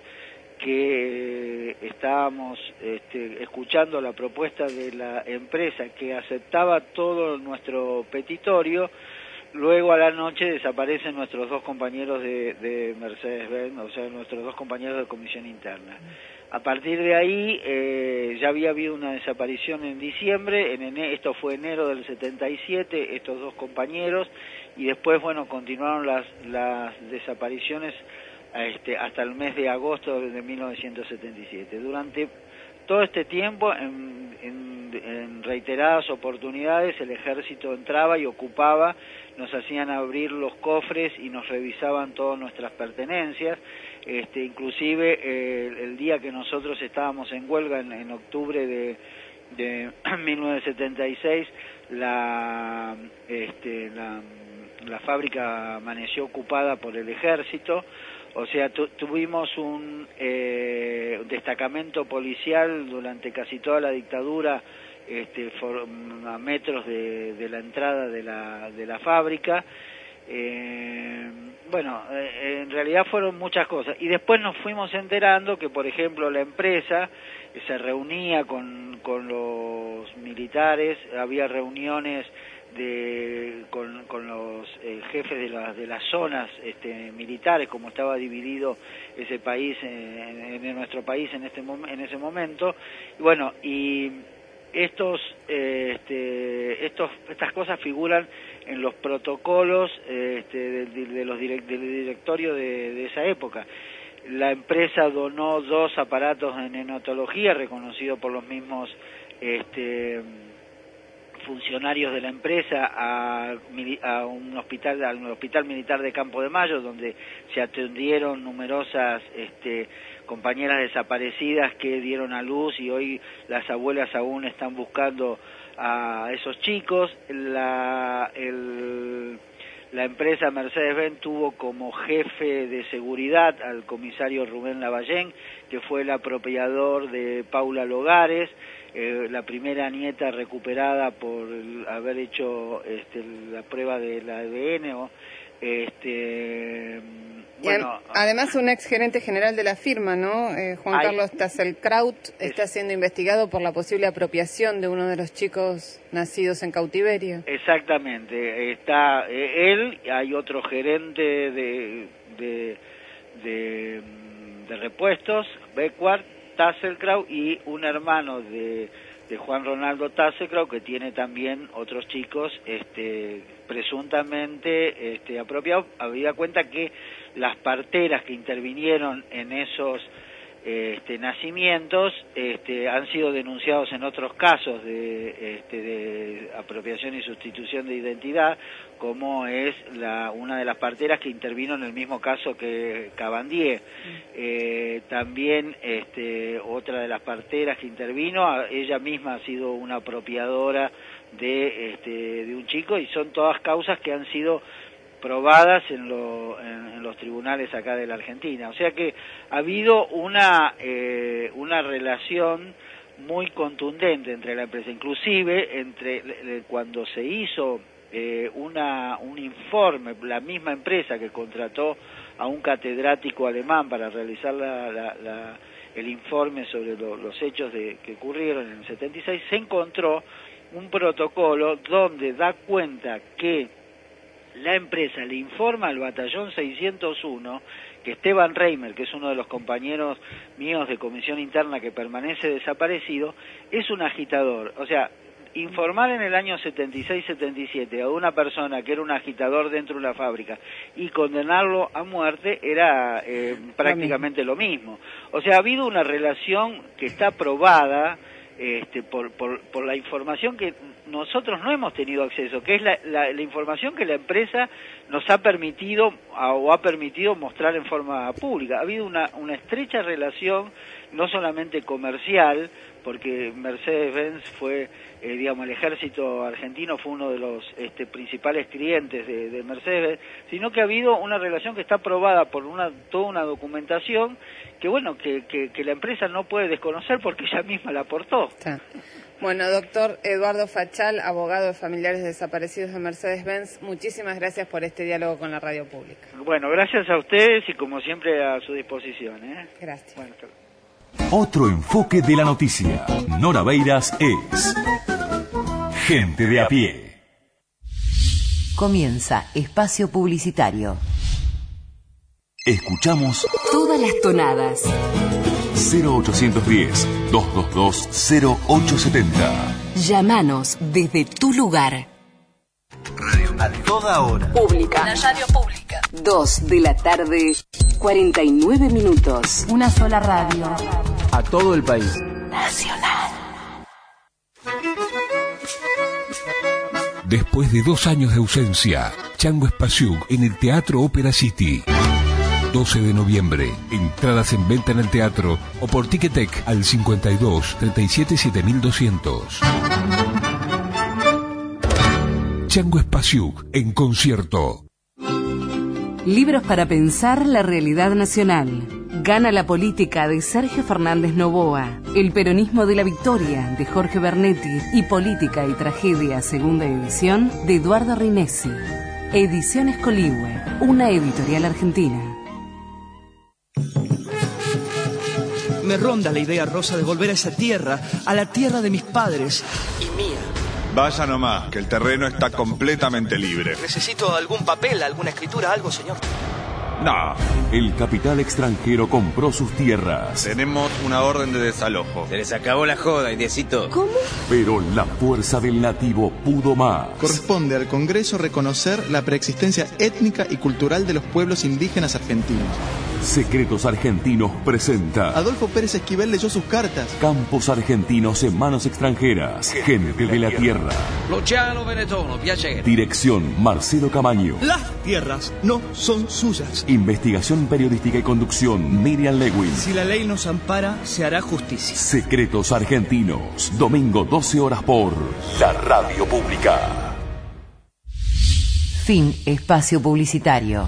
que estábamos escuchando la propuesta de la empresa que aceptaba todo nuestro petitorio, luego a la noche desaparecen nuestros dos compañeros de Mercedes-Benz, o sea, nuestros dos compañeros de comisión interna. A partir de ahí ya había habido una desaparición en diciembre, esto fue enero del 77, estos dos compañeros, y después, bueno, continuaron las desapariciones hasta el mes de agosto de 1977. Durante todo este tiempo, en reiteradas oportunidades, el ejército entraba y ocupaba, nos hacían abrir los cofres y nos revisaban todas nuestras pertenencias. Inclusive el día que nosotros estábamos en huelga, en octubre de 1976, la fábrica amaneció ocupada por el ejército. O sea, tuvimos un destacamento policial durante casi toda la dictadura, a metros de la entrada de la fábrica. Bueno, en realidad fueron muchas cosas. Y después nos fuimos enterando que, por ejemplo, la empresa se reunía con los militares, había reuniones con los jefes de las zonas militares, como estaba dividido ese país en nuestro país en ese momento. Y bueno, y estas cosas figuran en los protocolos del directorio de esa época. La empresa donó 2 aparatos de neonatología reconocidos por los mismos funcionarios de la empresa al hospital militar de Campo de Mayo, donde se atendieron numerosas compañeras desaparecidas que dieron a luz, y hoy las abuelas aún están buscando a esos chicos. La empresa Mercedes-Benz tuvo como jefe de seguridad al comisario Rubén Lavallén, que fue el apropiador de Paula Logares, la primera nieta recuperada por haber hecho la prueba del ADN. Bueno, además un ex gerente general de la firma, ¿no? Juan Carlos Tasselkraut está siendo investigado por la posible apropiación de uno de los chicos nacidos en cautiverio. Exactamente, está él, hay otro gerente de repuestos, Beckwart, Tasselkraut, y un hermano de Juan Ronaldo Tasselkraut, que tiene también otros chicos presuntamente apropiados, habida cuenta que las parteras que intervinieron en esos nacimientos han sido denunciados en otros casos de apropiación y sustitución de identidad, como es una de las parteras que intervino en el mismo caso que Cabandier. También otra de las parteras que intervino, ella misma ha sido una apropiadora de un chico, y son todas causas que han sido probadas en los tribunales acá de la Argentina. O sea que ha habido una relación muy contundente entre la empresa, inclusive cuando se hizo un informe, la misma empresa que contrató a un catedrático alemán para realizar el informe sobre los hechos que ocurrieron en el 76, se encontró un protocolo donde da cuenta que la empresa le informa al batallón 601 que Esteban Reimer, que es uno de los compañeros míos de comisión interna que permanece desaparecido, es un agitador. O sea, informar en el año 76-77 a una persona que era un agitador dentro de una fábrica y condenarlo a muerte era prácticamente lo mismo. O sea, ha habido una relación que está probada por la información que nosotros no hemos tenido acceso, que es la información que la empresa nos ha permitido mostrar en forma pública. Ha habido una estrecha relación, no solamente comercial, porque Mercedes-Benz fue, el ejército argentino fue uno de los principales clientes de Mercedes-Benz, sino que ha habido una relación que está probada por toda una documentación que la empresa no puede desconocer porque ella misma la aportó. Está. Bueno, doctor Eduardo Fachal, abogado de familiares desaparecidos de Mercedes-Benz, muchísimas gracias por este diálogo con la radio pública. Bueno, gracias a ustedes y como siempre a su disposición. Gracias. Bueno, otro enfoque de la noticia. Nora Beiras es Gente de a pie. Comienza espacio publicitario. Escuchamos todas las tonadas. 0810-222-0870. Llámanos desde tu lugar. Radio a toda hora. Pública. La radio pública. 2 de la tarde, 49 minutos. Una sola radio. A todo el país. Nacional. Después de 2 años de ausencia, Chango Espasiuk en el Teatro Ópera City. 12 de noviembre. Entradas en venta en el teatro o por Ticketek al 52 37 7200. Chango Espasiuk en concierto. Libros para pensar la realidad nacional. Gana la política de Sergio Fernández Novoa. El peronismo de la victoria de Jorge Bernetti y Política y tragedia segunda edición de Eduardo Rinesi. Ediciones Coligüe, una editorial argentina. Me ronda la idea, Rosa, de volver a esa tierra, a la tierra de mis padres y mía. Vaya nomás, que el terreno está completamente libre. ¿Necesito algún papel, alguna escritura, algo, señor? No. El capital extranjero compró sus tierras. Tenemos una orden de desalojo. Se les acabó la joda, Indiecito. ¿Cómo? Pero la fuerza del nativo pudo más. Corresponde al Congreso reconocer la preexistencia étnica y cultural de los pueblos indígenas argentinos. Secretos Argentinos presenta Adolfo Pérez Esquivel leyó sus cartas. Campos argentinos en manos extranjeras. Gente de la tierra. Luciano Benetton, piacere. Dirección Marcelo Camaño. La tierras no son suyas. Investigación periodística y conducción, Miriam Lewin. Si la ley nos ampara, se hará justicia. Secretos Argentinos, domingo 12 horas por la Radio Pública. Fin espacio publicitario.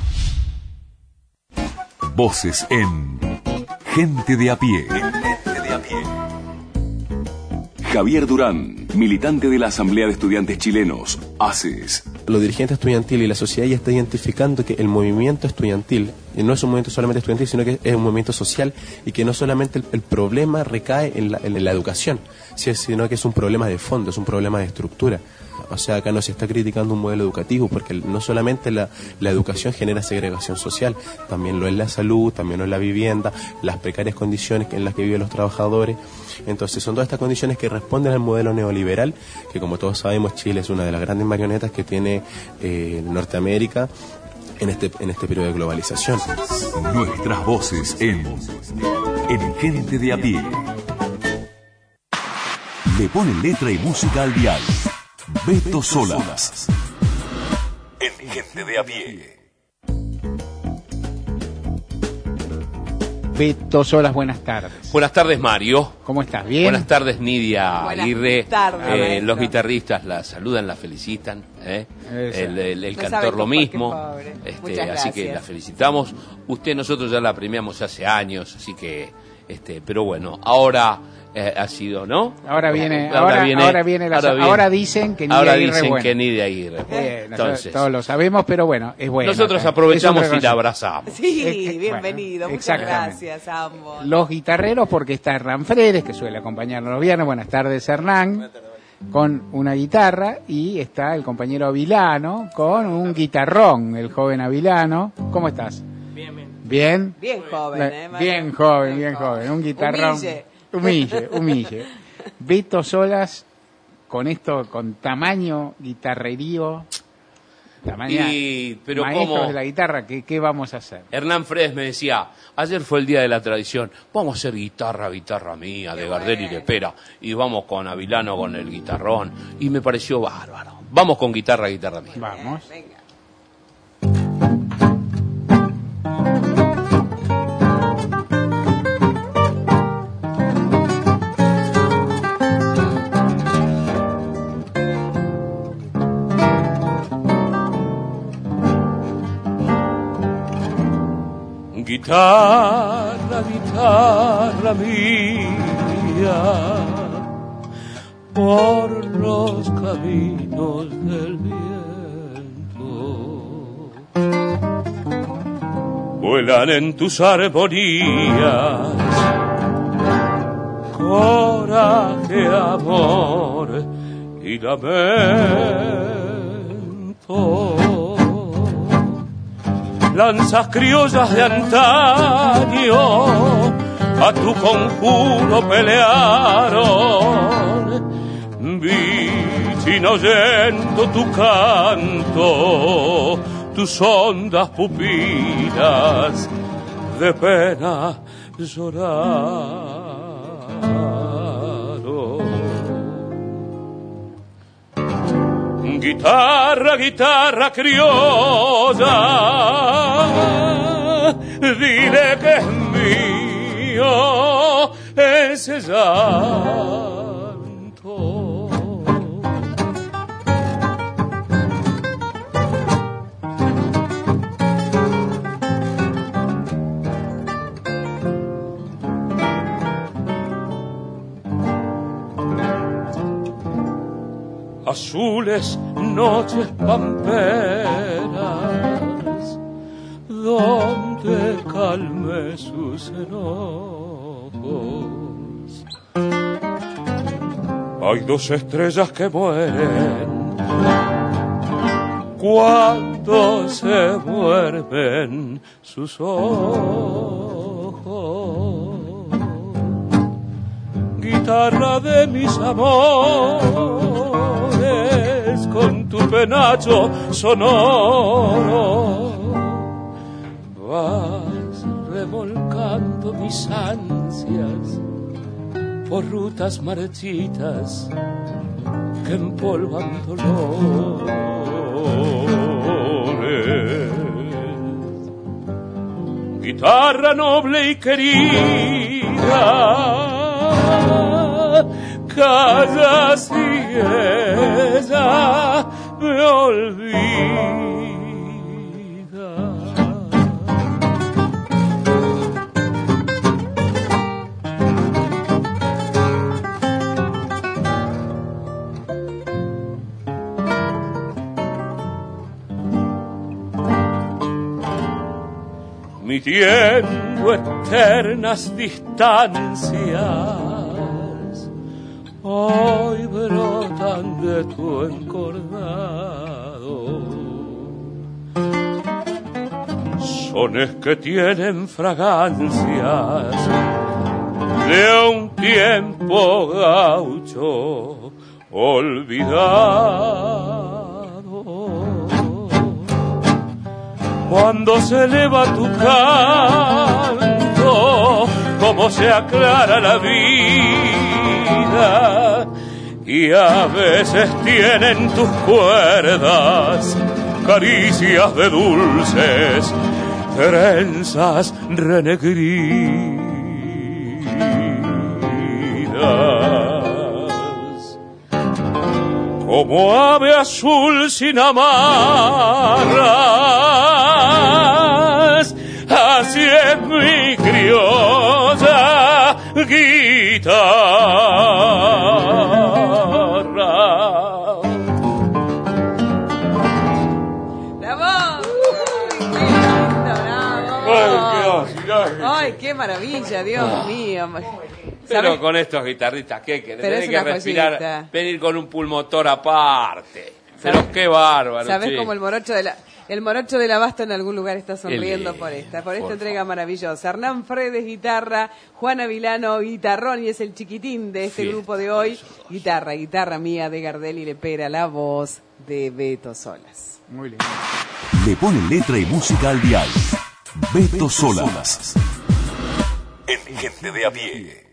Voces en Gente de a pie. Javier Durán, militante de la Asamblea de Estudiantes Chilenos, ACES. Los dirigentes estudiantiles y la sociedad ya está identificando que el movimiento estudiantil no es un movimiento solamente estudiantil, sino que es un movimiento social y que no solamente el problema recae en la educación, sino que es un problema de fondo, es un problema de estructura. O sea, acá no se está criticando un modelo educativo, porque no solamente la educación genera segregación social, también lo es la salud, también lo es la vivienda, las precarias condiciones en las que viven los trabajadores. Entonces son todas estas condiciones que responden al modelo neoliberal, que como todos sabemos Chile es una de las grandes marionetas que tiene Norteamérica en este periodo de globalización. Nuestras voces en Gente de a pie. Le ponen letra y música al dial. Beto Solas. En Gente de a pie. Beto Solas, buenas tardes. Buenas tardes, Mario. ¿Cómo estás? ¿Bien? Buenas tardes, Nidia Buenas Aguirre. tardes, los guitarristas la saludan, la felicitan. El No cantor saben lo por qué, mismo. pobre. Muchas Así que gracias. la felicitamos. Nosotros ya la premiamos hace años, así que, pero bueno, ahora ha sido, ¿no? Ahora dicen que Nidia ahora Aguirre dicen es buena. que Nidia Aguirre. Entonces, todos lo sabemos, pero bueno, es bueno. Nosotros aprovechamos y la abrazamos. Sí, bienvenido. Bueno, Muchas exactamente. gracias a ambos. Los guitarreros, porque está Hernán Fredes, que suele acompañarnos los viernes. Buenas tardes, Hernán, con una guitarra, y está el compañero Avilano con un guitarrón, el joven Avilano. ¿Cómo estás? Bien. Bien joven, Bien joven. Un guitarrón. Humille. Beto Solas, con tamaño guitarrerío, Pero maestros ¿cómo? de la guitarra, ¿qué vamos a hacer? Hernán Fredes me decía, ayer fue el día de la tradición, vamos a hacer guitarra mía, de Gardel y de Pera, y vamos con Avilano con el guitarrón, y me pareció bárbaro. Vamos con guitarra mía. Vamos. Venga. Guitarra mía, por los caminos del viento, vuelan en tus armonías, coraje, amor y lamento. Lanzas criollas de antaño a tu conjuro pelearon, vi sin oyendo tu canto, tus hondas pupilas de pena lloraron. Guitarra criolla, dile que es mío ese llanto. Azules noches pamperas, donde calme sus enojos. Hay dos estrellas que mueren cuando se vuelven sus ojos. Guitarra de mis amores, con tu penacho sonoro, vas remolcando mis ansias por rutas marchitas que empolvan dolores. Guitarra noble y querida, calla si ella me olvida. Midiendo eternas distancias, hoy brotan de tu encordado. Sones que tienen fragancias de un tiempo gaucho olvidado. Cuando se eleva tu canto, como se aclara la vida, y a veces tienen tus cuerdas caricias de dulces trenzas renegridas. Como ave azul sin amarras, así es mi criolla guitarra. ¡Bravo! ¡Ay, qué maravilla, Dios mío! Pero con estos guitarristas, ¿qué querés? Tenés que respirar, venir con un pulmotor aparte. Pero qué bárbaro. ¿Sabés cómo el morocho del Abasto en algún lugar está sonriendo por esta entrega maravillosa? Hernán Fredes, guitarra, Juana Vilano, guitarrón, y es el chiquitín de este grupo de hoy. Guitarra mía de Gardel y Lepera, la voz de Beto Solas. Muy lindo. Le pone letra y música al dial. Beto Solas. En Gente de a Pie.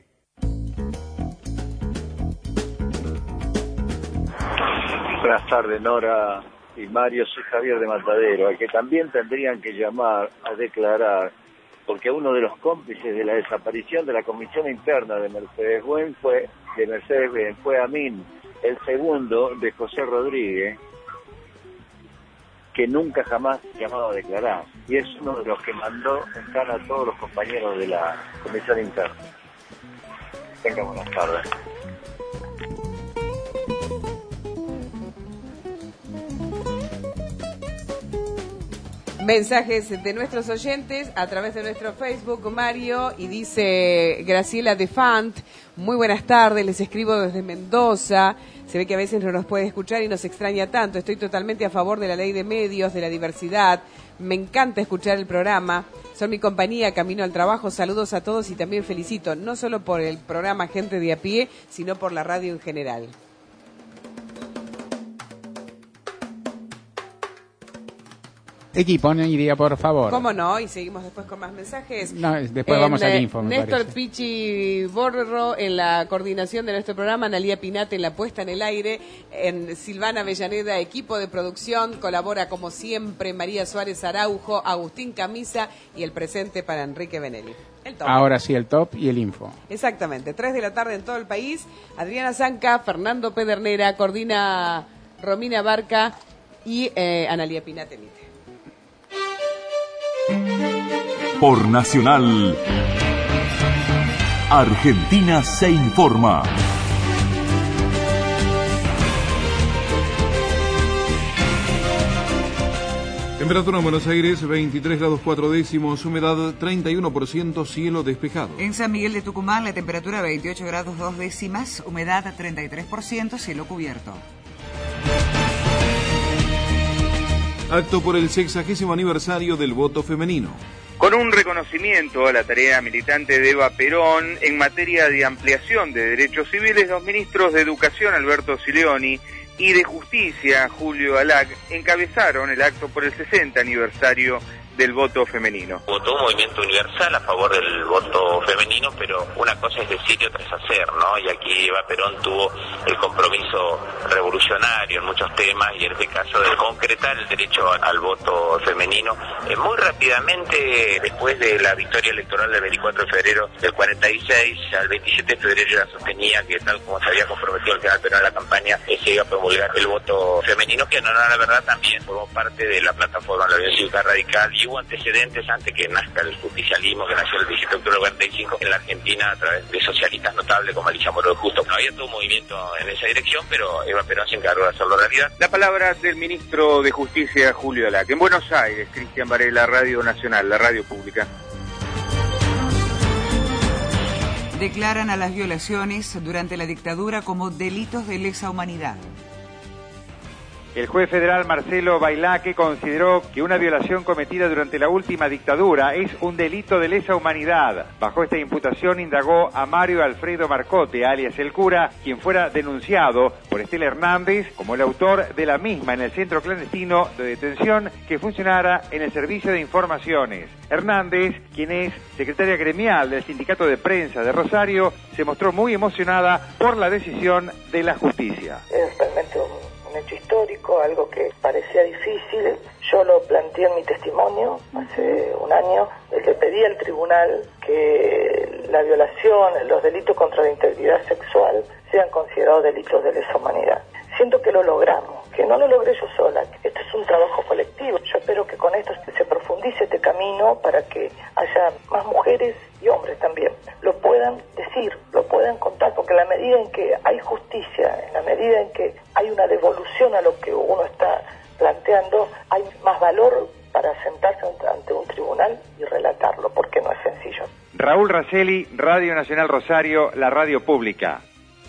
Buenas tardes, Nora y Mario. Soy Javier de Matadero, al que también tendrían que llamar a declarar, porque uno de los cómplices de la desaparición de la comisión interna de Mercedes-Benz fue Amin, el segundo de José Rodríguez, que nunca jamás llamado a declarar, y es uno de los que mandó en cara a todos los compañeros de la comisión interna. Tengan buenas tardes. Mensajes de nuestros oyentes a través de nuestro Facebook, Mario, y dice Graciela de Fant: muy buenas tardes, les escribo desde Mendoza. Se ve que a veces no nos puede escuchar y nos extraña tanto. Estoy totalmente a favor de la ley de medios, de la diversidad. Me encanta escuchar el programa. Son mi compañía, camino al trabajo. Saludos a todos y también felicito, no solo por el programa Gente de a Pie, sino por la radio en general. Equipo, Nidia, por favor. ¿Cómo no? Y seguimos después con más mensajes. No, después vamos al info, me Néstor parece. Pichi Borro en la coordinación de nuestro programa, Analía Pinate en la puesta en el aire, en Silvana Avellaneda, equipo de producción, colabora como siempre María Suárez Araujo, Agustín Camisa y el presente para Enrique Benelli. El top. Ahora sí, el top y el info. Exactamente, 3 de la tarde en todo el país. Adriana Zanca, Fernando Pedernera, coordina Romina Barca y Analía Pinate emite. Por Nacional, Argentina se informa. Temperatura en Buenos Aires, 23 grados 4 décimos, humedad 31%, cielo despejado. En San Miguel de Tucumán, la temperatura 28 grados 2 décimas, humedad 33%, cielo cubierto. Acto por el 60º aniversario del voto femenino. Con un reconocimiento a la tarea militante de Eva Perón en materia de ampliación de derechos civiles, los ministros de Educación, Alberto Sileoni, y de Justicia, Julio Alac, encabezaron el acto por el 60 aniversario del voto femenino. Hubo todo un movimiento universal a favor del voto femenino, pero una cosa es decir y otra es hacer, ¿no? Y aquí Eva Perón tuvo el compromiso revolucionario en muchos temas, y en este caso de concretar el derecho al voto femenino. Muy rápidamente, después de la victoria electoral del 24 de febrero del 46, al 27 de febrero ya sostenía que, tal como se había comprometido el general Perón en la campaña, se iba a promulgar el voto femenino, que en honor a la verdad también formó parte de la plataforma de la Unión Cívica Radical, y hubo antecedentes antes que nazca el justicialismo, que nació el 17 de octubre del 45 en la Argentina a través de socialistas notables como Alicia Moro de Justo. No había todo un movimiento en esa dirección, pero Eva Perón se encargó de hacerlo realidad. La palabra del ministro de Justicia, Julio Alac. En Buenos Aires, Cristian Varela, Radio Nacional, la radio pública. Declaran a las violaciones durante la dictadura como delitos de lesa humanidad. El juez federal Marcelo Bailaque consideró que una violación cometida durante la última dictadura es un delito de lesa humanidad. Bajo esta imputación indagó a Mario Alfredo Marcote, alias El Cura, quien fuera denunciado por Estela Hernández como el autor de la misma en el centro clandestino de detención que funcionara en el Servicio de Informaciones. Hernández, quien es secretaria gremial del Sindicato de Prensa de Rosario, se mostró muy emocionada por la decisión de la justicia. Es realmente un hecho histórico, algo que parecía difícil. Yo lo planteé en mi testimonio hace un año. Le pedí al tribunal que la violación, los delitos contra la integridad sexual sean considerados delitos de lesa humanidad. Siento que lo logramos, que no lo logré yo sola. Esto es un trabajo colectivo. Yo espero que con esto se profundice este camino para que haya más mujeres y hombres también lo puedan decir, lo puedan contar, porque en la medida en que hay justicia, en la medida en que hay una devolución a lo que uno está planteando, hay más valor para sentarse ante un tribunal y relatarlo, porque no es sencillo. Raúl Raselli, Radio Nacional Rosario, la radio pública.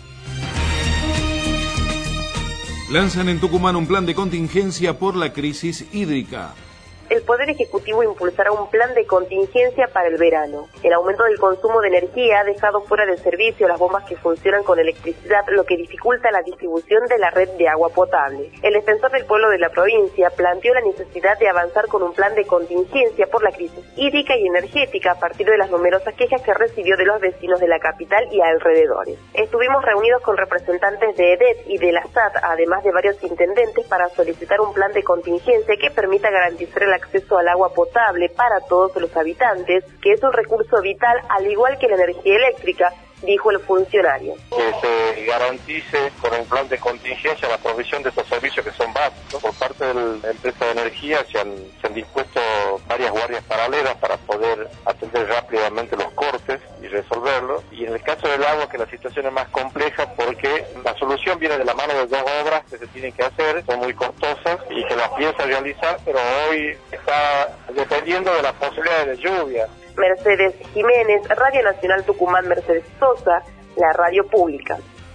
Lanzan en Tucumán un plan de contingencia por la crisis hídrica. El Poder Ejecutivo impulsará un plan de contingencia para el verano. El aumento del consumo de energía ha dejado fuera de servicio las bombas que funcionan con electricidad, lo que dificulta la distribución de la red de agua potable. El defensor del pueblo de la provincia planteó la necesidad de avanzar con un plan de contingencia por la crisis hídrica y energética a partir de las numerosas quejas que recibió de los vecinos de la capital y alrededores. Estuvimos reunidos con representantes de EDET y de la SAT, además de varios intendentes, para solicitar un plan de contingencia que permita garantizar el acceso al agua potable para todos los habitantes, que es un recurso vital al igual que la energía eléctrica, dijo el funcionario. Que se garantice con un plan de contingencia la provisión de estos servicios que son básicos. Por parte de la empresa de energía se han dispuesto varias guardias paralelas para poder atender rápidamente los cortes y resolverlos. Y en el caso del agua, que la situación es más compleja porque la solución viene de la mano de dos obras que se tienen que hacer, son muy costosas y que las piensa realizar, pero hoy está dependiendo de las posibilidades de lluvia. Mercedes Jiménez, Radio Nacional Tucumán, Mercedes Sosa, la radio pública.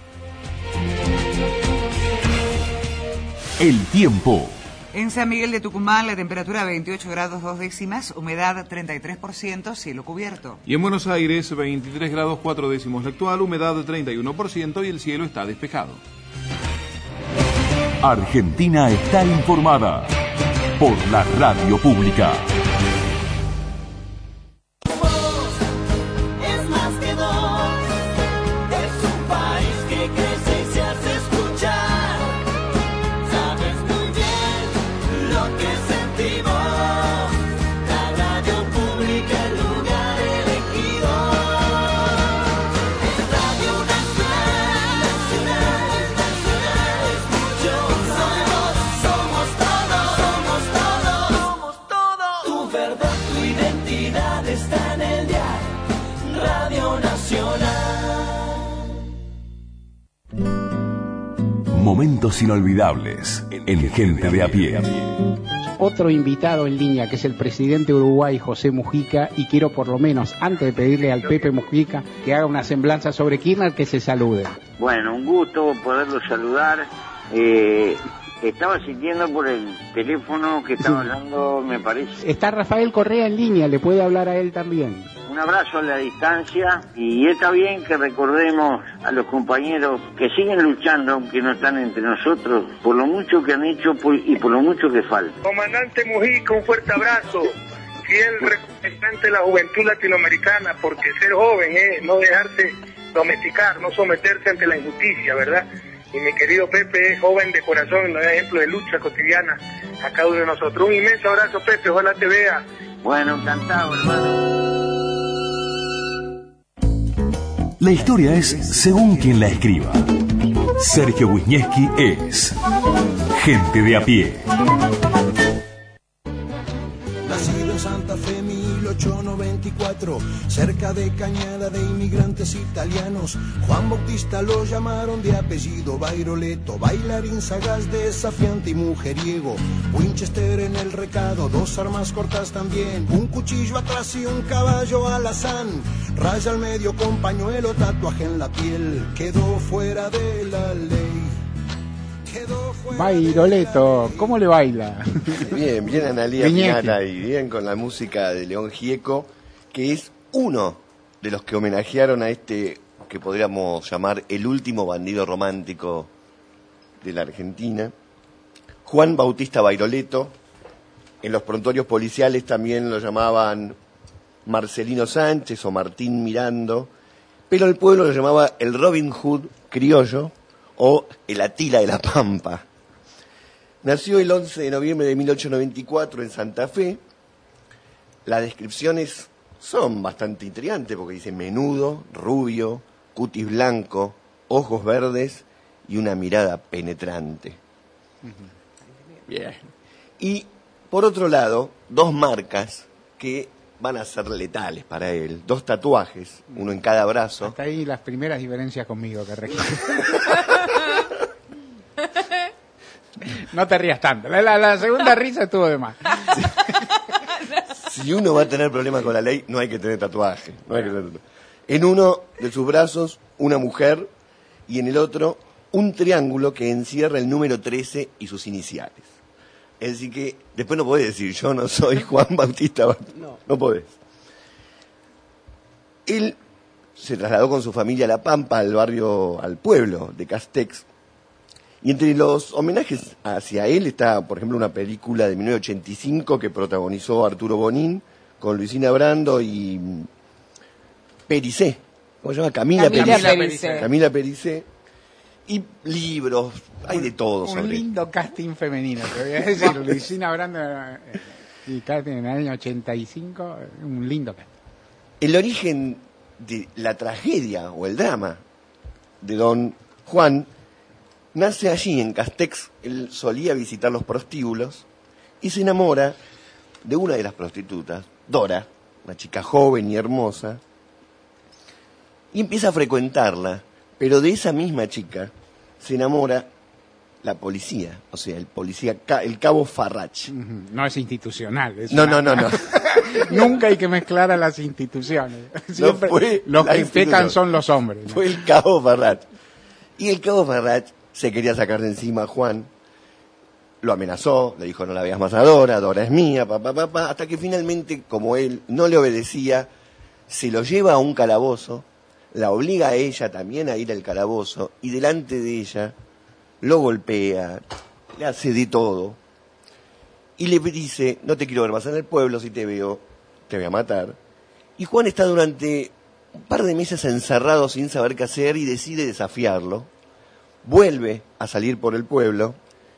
El tiempo. En San Miguel de Tucumán, la temperatura 28 grados 2 décimas, humedad 33%, cielo cubierto. Y en Buenos Aires, 23 grados 4 décimos la actual, humedad 31% y el cielo está despejado. Argentina está informada por la radio pública. Momentos inolvidables en Gente de a Pie. Otro invitado en línea, que es el presidente de Uruguay, José Mujica, y quiero por lo menos, antes de pedirle al Pepe Mujica que haga una semblanza sobre Kirchner, que se salude. Bueno, un gusto poderlo saludar. Estaba sintiendo por el teléfono que estaba hablando, me parece. Está Rafael Correa en línea, le puede hablar a él también. Un abrazo a la distancia, y está bien que recordemos a los compañeros que siguen luchando, aunque no están entre nosotros, por lo mucho que han hecho y por lo mucho que falta. Comandante Mujica, un fuerte abrazo. fiel representante de la juventud latinoamericana, porque ser joven es no dejarse domesticar, no someterse ante la injusticia, ¿verdad? Y mi querido Pepe es joven de corazón, no es ejemplo de lucha cotidiana a cada uno de nosotros. Un inmenso abrazo, Pepe, ojalá te vea. Bueno, encantado, hermano. La historia es según quien la escriba. Sergio Wisniewski es Gente de a pie. Nacido en Santa Fe 1894, cerca de Cañada de inmigrantes italianos, Juan Bautista lo llamaron de apellido Bairoleto, bailarín sagaz, desafiante y mujeriego, Winchester en el recado, 2 armas cortas también, un cuchillo atrás y un caballo alazán, raya al medio con pañuelo, tatuaje en la piel, quedó fuera de la ley. Bairoleto, ¿cómo le baila? Bien, bien Analía Piñara y bien con la música de León Gieco, que es uno de los que homenajearon a este que podríamos llamar el último bandido romántico de la Argentina, Juan Bautista Bairoleto. En los prontuarios policiales también lo llamaban Marcelino Sánchez o Martín Mirando, pero el pueblo lo llamaba el Robin Hood criollo o el Atila de la Pampa. Nació el 11 de noviembre de 1894 en Santa Fe. Las descripciones son bastante intrigantes porque dice menudo, rubio, cutis blanco, ojos verdes y una mirada penetrante. Bien. Y por otro lado, 2 marcas que van a ser letales para él. 2 tatuajes, uno en cada brazo. Hasta ahí las primeras diferencias conmigo que registro. No te rías tanto. La segunda risa estuvo de más. Si uno va a tener problemas con la ley, no hay que tener tatuaje. En uno de sus brazos, una mujer, y en el otro, un triángulo que encierra el número 13 y sus iniciales. Es decir que después no podés decir, yo no soy Juan Bautista. No podés. Él se trasladó con su familia a La Pampa, al pueblo de Castex. Y entre los homenajes hacia él está, por ejemplo, una película de 1985 que protagonizó Arturo Bonín con Luisina Brando y Pericé. ¿Cómo se llama? Camila Pericé. Camila Pericé. Y libros, hay de todo sobre un lindo casting femenino, te voy a decir. Luisina Brando y casting en el año 85, un lindo casting. El origen de la tragedia o el drama de don Juan nace allí en Castex. Él solía visitar los prostíbulos y se enamora de una de las prostitutas, Dora, una chica joven y hermosa, y empieza a frecuentarla. Pero de esa misma chica se enamora la policía, o sea, el cabo Farrach. No es institucional. No. Nunca hay que mezclar a las instituciones. Siempre los que pecan son los hombres, ¿no? Fue el cabo Farrach. Y el cabo Farrach se quería sacar de encima a Juan, lo amenazó, le dijo no la veas más a Dora es mía, hasta que finalmente, como él no le obedecía, se lo lleva a un calabozo, la obliga a ella también a ir al calabozo y delante de ella lo golpea, le hace de todo y le dice, no te quiero ver más en el pueblo, si te veo te voy a matar. Y Juan está durante un par de meses encerrado sin saber qué hacer y decide desafiarlo, vuelve a salir por el pueblo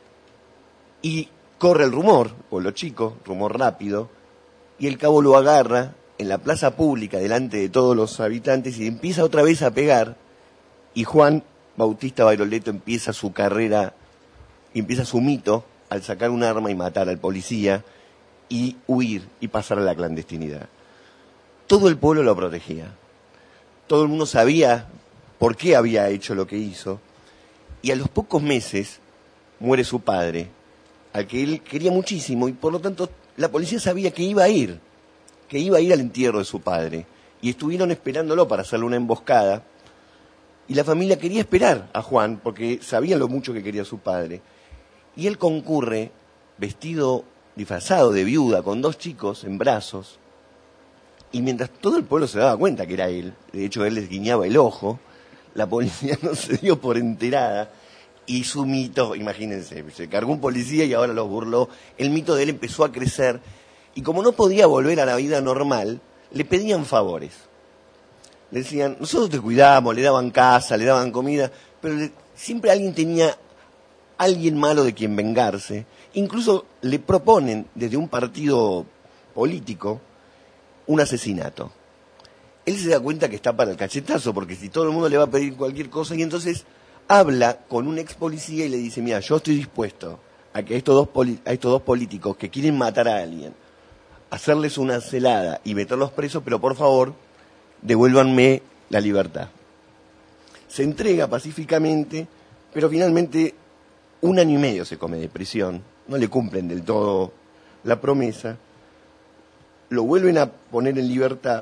y corre el rumor, pueblo chico, rumor rápido, y el cabo lo agarra en la plaza pública delante de todos los habitantes y empieza otra vez a pegar, y Juan Bautista Bairoleto empieza su carrera, empieza su mito al sacar un arma y matar al policía y huir y pasar a la clandestinidad. Todo el pueblo lo protegía, todo el mundo sabía por qué había hecho lo que hizo, y a los pocos meses muere su padre, al que él quería muchísimo, y por lo tanto la policía sabía que iba a ir al entierro de su padre, y estuvieron esperándolo para hacerle una emboscada, y la familia quería esperar a Juan, porque sabían lo mucho que quería su padre, y él concurre, disfrazado de viuda, con 2 chicos en brazos, y mientras todo el pueblo se daba cuenta que era él, de hecho él les guiñaba el ojo, la policía no se dio por enterada, y su mito, imagínense, se cargó un policía y ahora los burló, el mito de él empezó a crecer, Y como no podía volver a la vida normal, le pedían favores. Le decían, nosotros te cuidamos, le daban casa, le daban comida, pero siempre alguien tenía alguien malo de quien vengarse. Incluso le proponen desde un partido político un asesinato. Él se da cuenta que está para el cachetazo, porque si todo el mundo le va a pedir cualquier cosa, y entonces habla con un ex policía y le dice, mira, yo estoy dispuesto a que a estos dos políticos que quieren matar a alguien, hacerles una celada y meterlos presos, pero por favor, devuélvanme la libertad. Se entrega pacíficamente, pero finalmente 1 año y medio se come de prisión, no le cumplen del todo la promesa, lo vuelven a poner en libertad,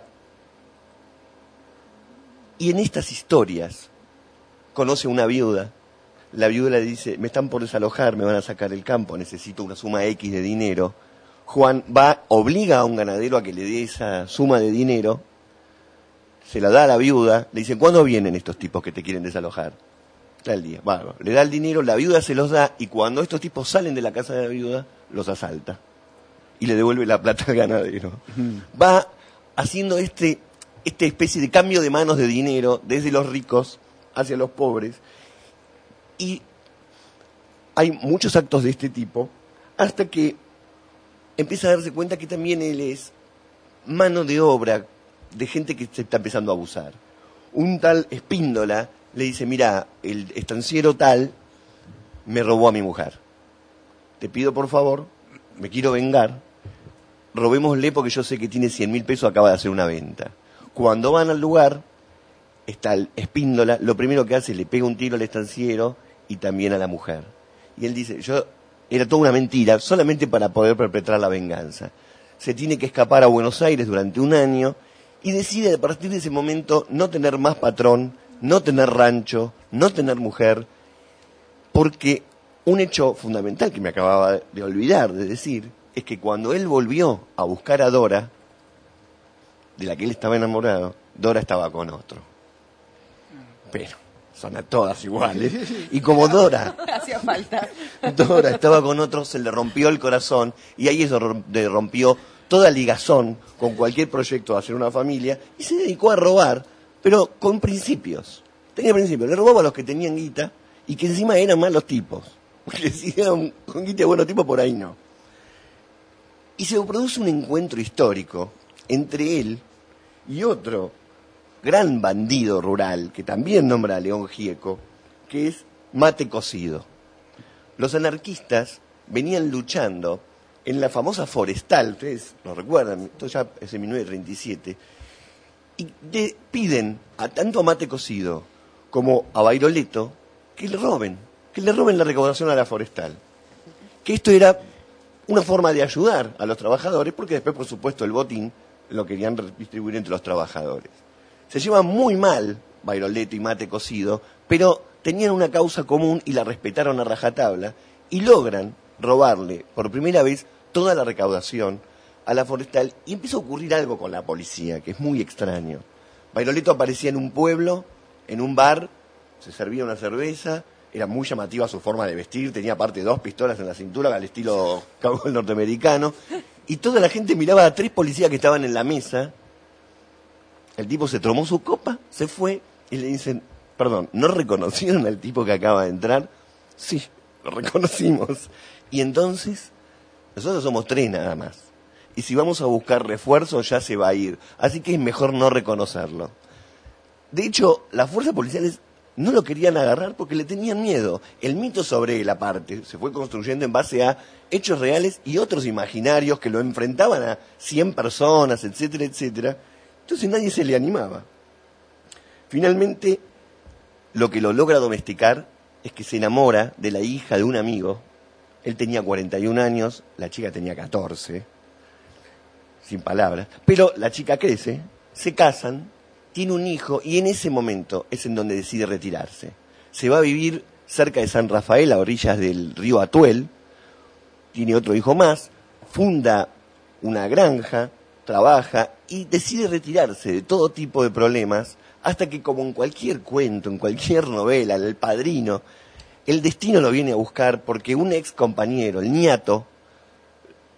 y en estas historias conoce a una viuda. La viuda le dice, me están por desalojar, me van a sacar el campo, necesito una suma X de dinero. Juan obliga a un ganadero a que le dé esa suma de dinero, se la da a la viuda, le dice, ¿cuándo vienen estos tipos que te quieren desalojar? Tal día. Bueno, le da el dinero, la viuda se los da, y cuando estos tipos salen de la casa de la viuda, los asalta. Y le devuelve la plata al ganadero. Va haciendo esta especie de cambio de manos de dinero desde los ricos hacia los pobres, y hay muchos actos de este tipo, hasta que empieza a darse cuenta que también él es mano de obra de gente que se está empezando a abusar. Un tal Espíndola le dice, mira, el estanciero tal me robó a mi mujer, te pido por favor, me quiero vengar, robémosle porque yo sé que tiene 100.000 pesos, acaba de hacer una venta. Cuando van al lugar, está el Espíndola, lo primero que hace es le pega un tiro al estanciero y también a la mujer. Y él dice, era toda una mentira, solamente para poder perpetrar la venganza. Se tiene que escapar a Buenos Aires durante 1 año y decide a partir de ese momento no tener más patrón, no tener rancho, no tener mujer, porque un hecho fundamental que me acababa de olvidar de decir, es que cuando él volvió a buscar a Dora, de la que él estaba enamorado, Dora estaba con otro. Pero son a todas iguales. Y como Dora hacía falta. Dora estaba con otro, se le rompió el corazón, y ahí eso le rompió toda ligazón con cualquier proyecto de hacer una familia, y se dedicó a robar, pero con principios. Tenía principios, le robaba a los que tenían guita, y que encima eran malos tipos. Porque si eran con guita de buenos tipos, por ahí no. Y se produce un encuentro histórico entre él y otro gran bandido rural, que también nombra a León Gieco, que es Mate Cocido. Los anarquistas venían luchando en la famosa Forestal, ustedes lo recuerdan, esto ya es en 1937, y piden tanto a Mate Cocido como a Bairoleto que le roben la recaudación a la Forestal. Que esto era una forma de ayudar a los trabajadores, porque después, por supuesto, el botín lo querían distribuir entre los trabajadores. Se llevan muy mal Bairoleto y Mate Cocido, pero tenían una causa común y la respetaron a rajatabla, y logran robarle por primera vez toda la recaudación a la Forestal, y empieza a ocurrir algo con la policía, que es muy extraño. Bairoleto aparecía en un pueblo, en un bar, se servía una cerveza, era muy llamativa su forma de vestir, tenía aparte 2 pistolas en la cintura, al estilo cowboy norteamericano, y toda la gente miraba a 3 policías que estaban en la mesa. El tipo se tomó su copa, se fue, y le dicen, perdón, ¿no reconocieron al tipo que acaba de entrar? Sí, lo reconocimos. Y entonces, nosotros somos 3 nada más. Y si vamos a buscar refuerzos, ya se va a ir. Así que es mejor no reconocerlo. De hecho, las fuerzas policiales no lo querían agarrar porque le tenían miedo. El mito sobre él, aparte, se fue construyendo en base a hechos reales y otros imaginarios que lo enfrentaban a 100 personas, etcétera, etcétera. Entonces nadie se le animaba. Finalmente, lo que lo logra domesticar es que se enamora de la hija de un amigo. Él tenía 41 años, la chica tenía 14, sin palabras. Pero la chica crece, se casan, tiene un hijo, y en ese momento es en donde decide retirarse. Se va a vivir cerca de San Rafael, a orillas del río Atuel, tiene otro hijo más, funda una granja, trabaja y decide retirarse de todo tipo de problemas, hasta que, como en cualquier cuento, en cualquier novela, El Padrino, el destino lo viene a buscar porque un ex compañero, el Niato,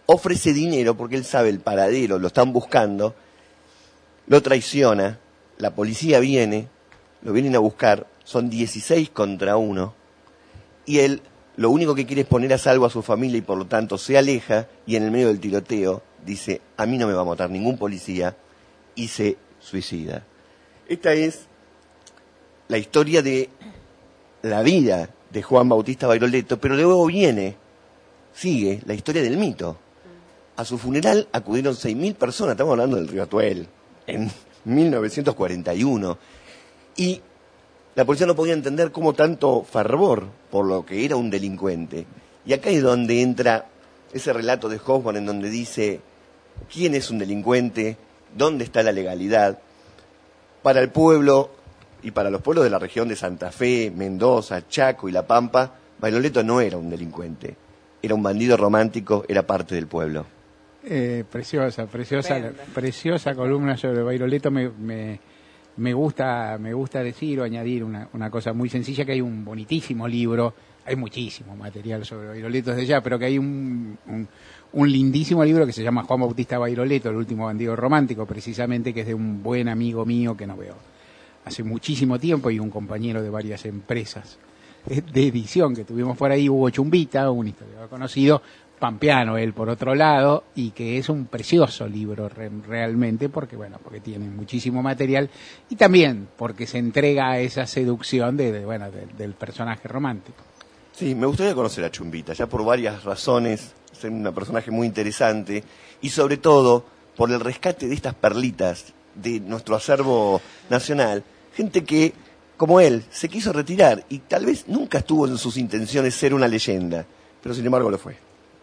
ofrece dinero porque él sabe el paradero, lo están buscando, lo traiciona, la policía viene, lo vienen a buscar, son 16 contra 1, y él lo único que quiere es poner a salvo a su familia y por lo tanto se aleja y en el medio del tiroteo dice, a mí no me va a matar ningún policía, y se suicida. Esta es la historia de la vida de Juan Bautista Bairoleto, pero luego sigue la historia del mito. A su funeral acudieron 6.000 personas, estamos hablando del Río Atuel, en 1941, y la policía no podía entender cómo tanto fervor por lo que era un delincuente. Y acá es donde entra ese relato de Hoffman en donde dice, ¿quién es un delincuente? ¿Dónde está la legalidad? Para el pueblo y para los pueblos de la región de Santa Fe, Mendoza, Chaco y La Pampa, Bairoleto no era un delincuente, era un bandido romántico, era parte del pueblo. Preciosa columna sobre Bairoleto. Me gusta decir o añadir una cosa muy sencilla, que hay un bonitísimo libro, hay muchísimo material sobre Bairoleto desde ya, pero que hay un lindísimo libro que se llama Juan Bautista Bairoleto, el último bandido romántico, precisamente, que es de un buen amigo mío que no veo hace muchísimo tiempo y un compañero de varias empresas de edición que tuvimos por ahí, Hugo Chumbita, un historiador conocido, pampeano él por otro lado, y que es un precioso libro realmente, porque tiene muchísimo material y también porque se entrega a esa seducción del personaje romántico. Sí, me gustaría conocer a Chumbita, ya por varias razones, es un personaje muy interesante, y sobre todo por el rescate de estas perlitas de nuestro acervo nacional, gente que, como él, se quiso retirar y tal vez nunca estuvo en sus intenciones ser una leyenda, pero sin embargo lo fue.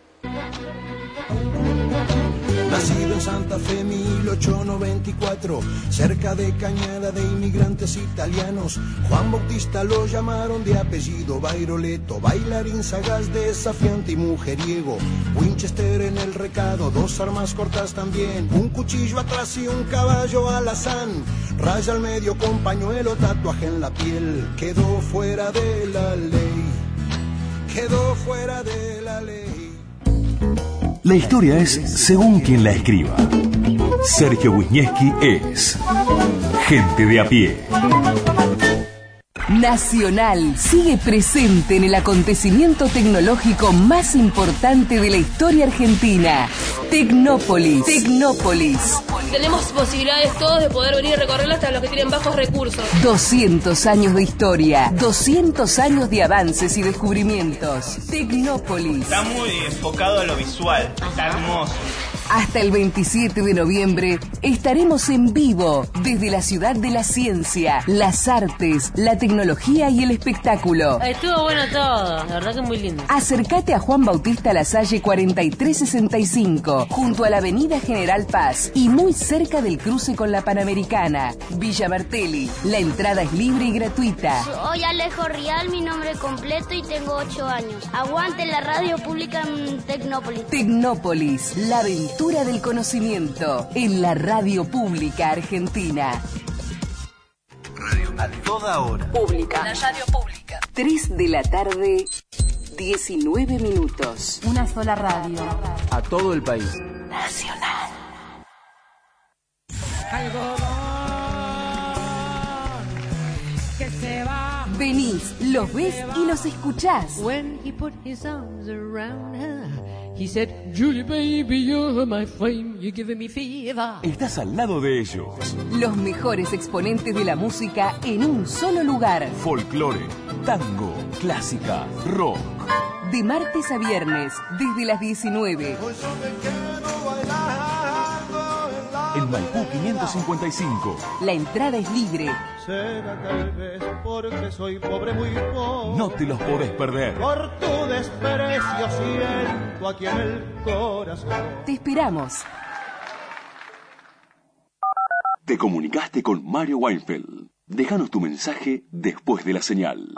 Nacido en Santa Fe 1894, cerca de Cañada de inmigrantes italianos, Juan Bautista lo llamaron de apellido Bairoleto, bailarín sagaz, desafiante y mujeriego, Winchester en el recado, 2 armas cortas también, un cuchillo atrás y un caballo alazán, raya al medio con pañuelo, tatuaje en la piel, quedó fuera de la ley, quedó fuera de la ley. La historia es según quien la escriba. Sergio Wisniewski es gente de a pie. Nacional sigue presente en el acontecimiento tecnológico más importante de la historia argentina. Tecnópolis. Tenemos posibilidades todos de poder venir a recorrerla hasta los que tienen bajos recursos. 200 años de historia, 200 años de avances y descubrimientos. Tecnópolis. Está muy enfocado a lo visual, está hermoso. Hasta el 27 de noviembre estaremos en vivo desde la ciudad de la ciencia, las artes, la tecnología y el espectáculo. Estuvo bueno todo, la verdad que muy lindo. Acércate a Juan Bautista Lasalle 4365, junto a la Avenida General Paz y muy cerca del cruce con la Panamericana, Villa Martelli. La entrada es libre y gratuita. Soy Alejo Rial, mi nombre completo, y tengo 8 años. Aguante la radio pública en Tecnópolis. Tecnópolis, la aventura del conocimiento en la radio pública argentina. Radio a toda hora. Pública. La radio pública. 3 de la tarde, 19 minutos. Una sola radio. A todo el país. Nacional. Que se va. Venís, los ves y los escuchás. When he put his arms around her, he said, Julie baby, you're my flame, you're giving me fever. Estás al lado de ellos. Los mejores exponentes de la música en un solo lugar. Folclore, tango, clásica, rock. De martes a viernes, desde las 19. En Maipú 555. La entrada es libre. Será tal vez porque soy pobre, muy pobre. No te los podés perder. Por tu desprecio siento aquí en el corazón. Te esperamos. Te comunicaste con Mario Weinfeld. Déjanos tu mensaje después de la señal.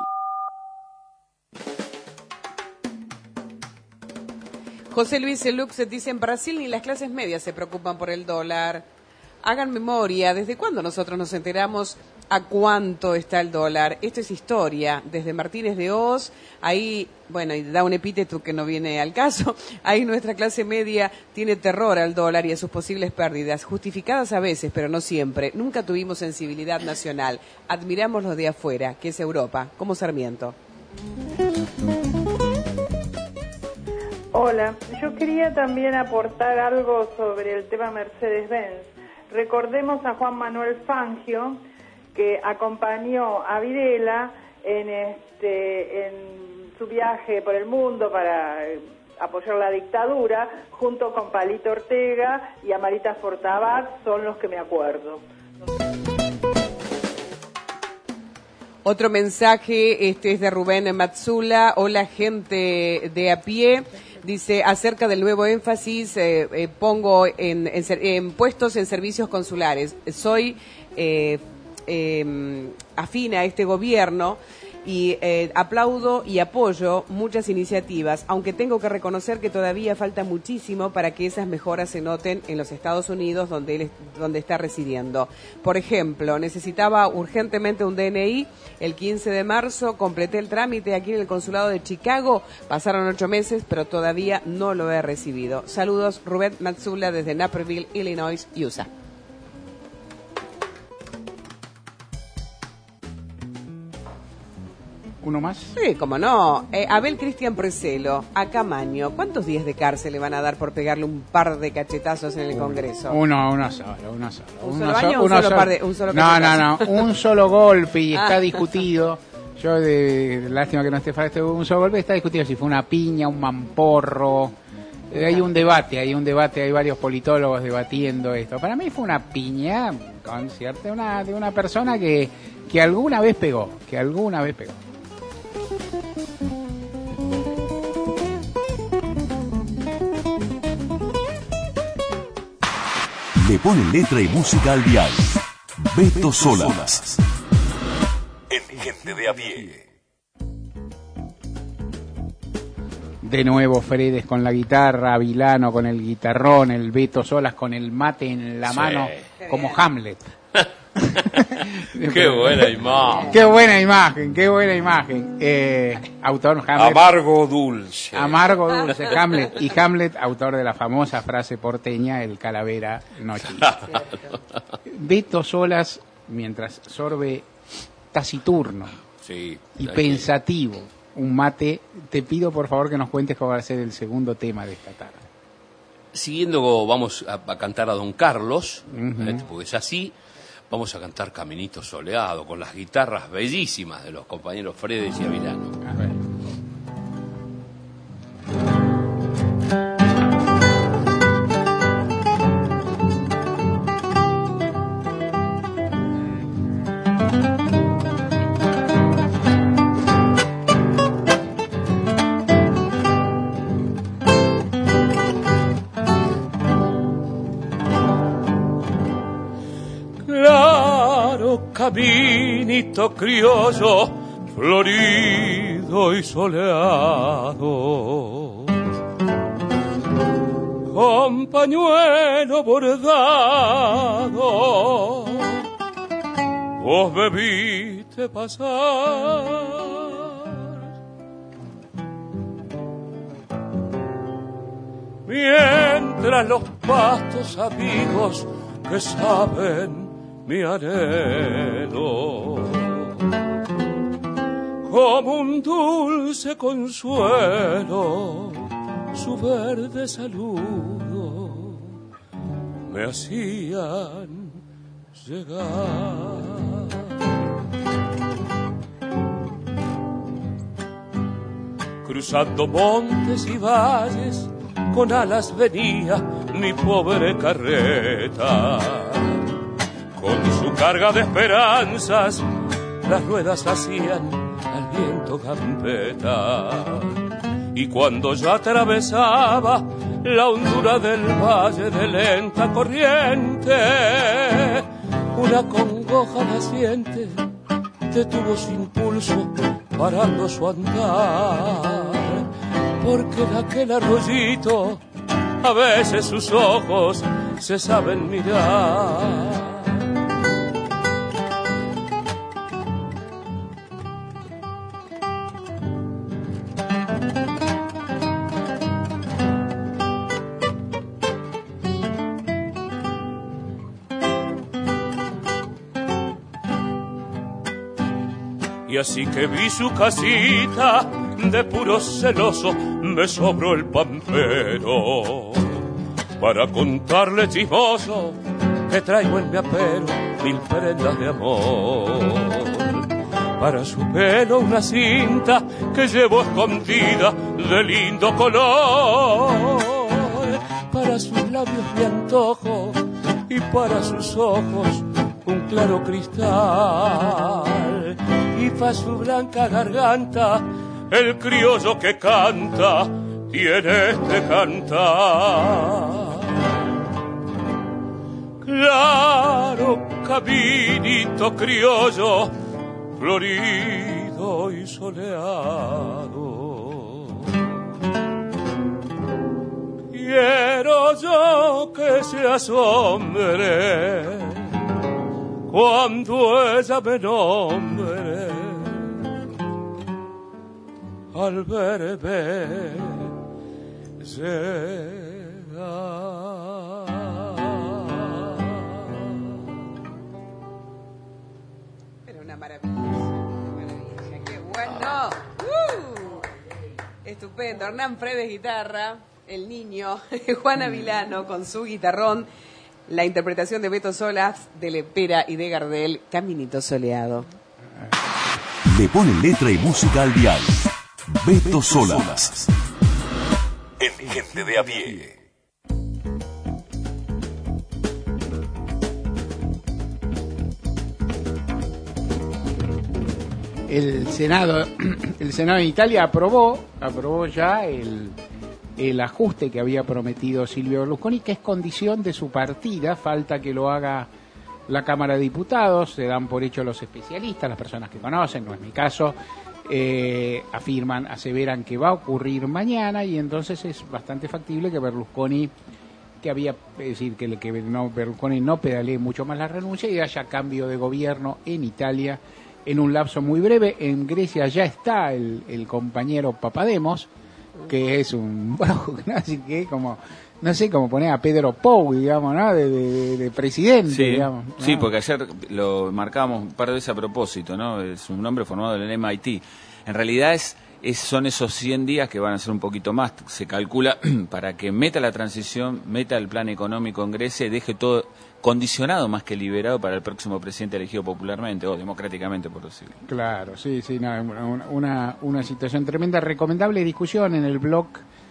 José Luis Lux dice, en Brasil ni las clases medias se preocupan por el dólar. Hagan memoria, ¿desde cuándo nosotros nos enteramos a cuánto está el dólar. Esto es historia, desde Martínez de Hoz, ahí, bueno, y da un epíteto que no viene al caso, ahí nuestra clase media tiene terror al dólar y a sus posibles pérdidas, justificadas a veces, pero no siempre. Nunca tuvimos sensibilidad nacional. Admiramos los de afuera, que es Europa, como Sarmiento. Hola, yo quería también aportar algo sobre el tema Mercedes-Benz. Recordemos a Juan Manuel Fangio, que acompañó a Videla en su viaje por el mundo para apoyar la dictadura, junto con Palito Ortega y Amarita Fortabat, son los que me acuerdo. Otro mensaje, es de Rubén Matsula. Hola, gente de a pie. Dice, acerca del nuevo énfasis, pongo en puestos en servicios consulares. Soy afín a este gobierno y aplaudo y apoyo muchas iniciativas, aunque tengo que reconocer que todavía falta muchísimo para que esas mejoras se noten en los Estados Unidos, donde está residiendo. Por ejemplo, necesitaba urgentemente un DNI. El 15 de marzo completé el trámite aquí en el consulado de Chicago. Pasaron 8 meses, pero todavía no lo he recibido. Saludos, Rubén Matsula desde Naperville, Illinois, USA. ¿Uno más? Sí, cómo no. Abel Cristian Preselo, a Camaño, ¿cuántos días de cárcel le van a dar por pegarle un par de cachetazos en el Congreso? Uno solo. ¿Un solo año o un solo cachetazo? No, un solo golpe y está discutido. Yo, lástima que no esté un solo golpe, está discutido si fue una piña, un mamporro. Hay un debate, hay varios politólogos debatiendo esto. Para mí fue una piña, con cierta, de una persona que alguna vez pegó, Le pone letra y música al dial. Beto Solas. En Gente de a pie. De nuevo Fredes con la guitarra, Vilano con el guitarrón, el Beto Solas con el mate en la mano, como Hamlet. Qué buena imagen. Qué buena imagen. Autor Hamlet. Amargo dulce, Hamlet. Y Hamlet, autor de la famosa frase porteña, el calavera no chiste. Beto Solas, mientras sorbe taciturno y pensativo un mate, te pido por favor que nos cuentes cómo va a ser el segundo tema de esta tarde. Siguiendo, vamos a cantar a Don Carlos, porque es así. Vamos a cantar Caminito Soleado con las guitarras bellísimas de los compañeros Fredes y Avilano. A ver. Caminito criollo, florido y soleado, con pañuelo bordado, vos me viste pasar. Mientras los pastos amigos que saben mi anhelo, como un dulce consuelo, su verde saludo me hacían llegar. Cruzando montes y valles, con alas venía mi pobre carreta. Con su carga de esperanzas, las ruedas hacían al viento gambeta. Y cuando yo atravesaba la hondura del valle de lenta corriente, una congoja naciente detuvo su impulso, parando su andar. Porque en aquel arroyito a veces sus ojos se saben mirar. Y así que vi su casita, de puro celoso me sobró el pampero. Para contarle chismoso que traigo en mi apero 1000 prendas de amor. Para su pelo una cinta que llevo escondida de lindo color. Para sus labios mi antojo y para sus ojos un claro cristal. Y para su blanca garganta el criollo que canta tiene este cantar. Claro caminito criollo, florido y soleado. Quiero yo que se asombre cuando ella me nombre al verme llegar. Qué bueno. Estupendo. Hernán Fredes, guitarra. El niño. Juana Vilano con su guitarrón. La interpretación de Beto Solas, de Lepera y de Gardel, Caminito Soleado. Le pone letra y música al dial. Beto Solas. En Gente de a Pie. El Senado en Italia aprobó ya el ajuste que había prometido Silvio Berlusconi, que es condición de su partida. Falta que lo haga la Cámara de Diputados. Se dan por hecho los especialistas, las personas que conocen, no es mi caso, aseveran que va a ocurrir mañana, y entonces es bastante factible que Berlusconi Berlusconi no pedalee mucho más la renuncia y haya cambio de gobierno en Italia en un lapso muy breve. En Grecia ya está el compañero Papademos, que es un así que como no sé cómo poner a Pedro Pou, digamos, ¿no? de presidente, sí, digamos, ¿no? Sí, porque ayer lo marcábamos un par de veces a propósito, ¿no? Es un hombre formado en el MIT. En realidad son esos 100 días que van a ser un poquito más, se calcula, para que meta la transición, meta el plan económico en Grecia y deje todo condicionado más que liberado para el próximo presidente elegido popularmente o democráticamente, por decirlo. Claro, sí, una situación tremenda. Recomendable discusión en el blog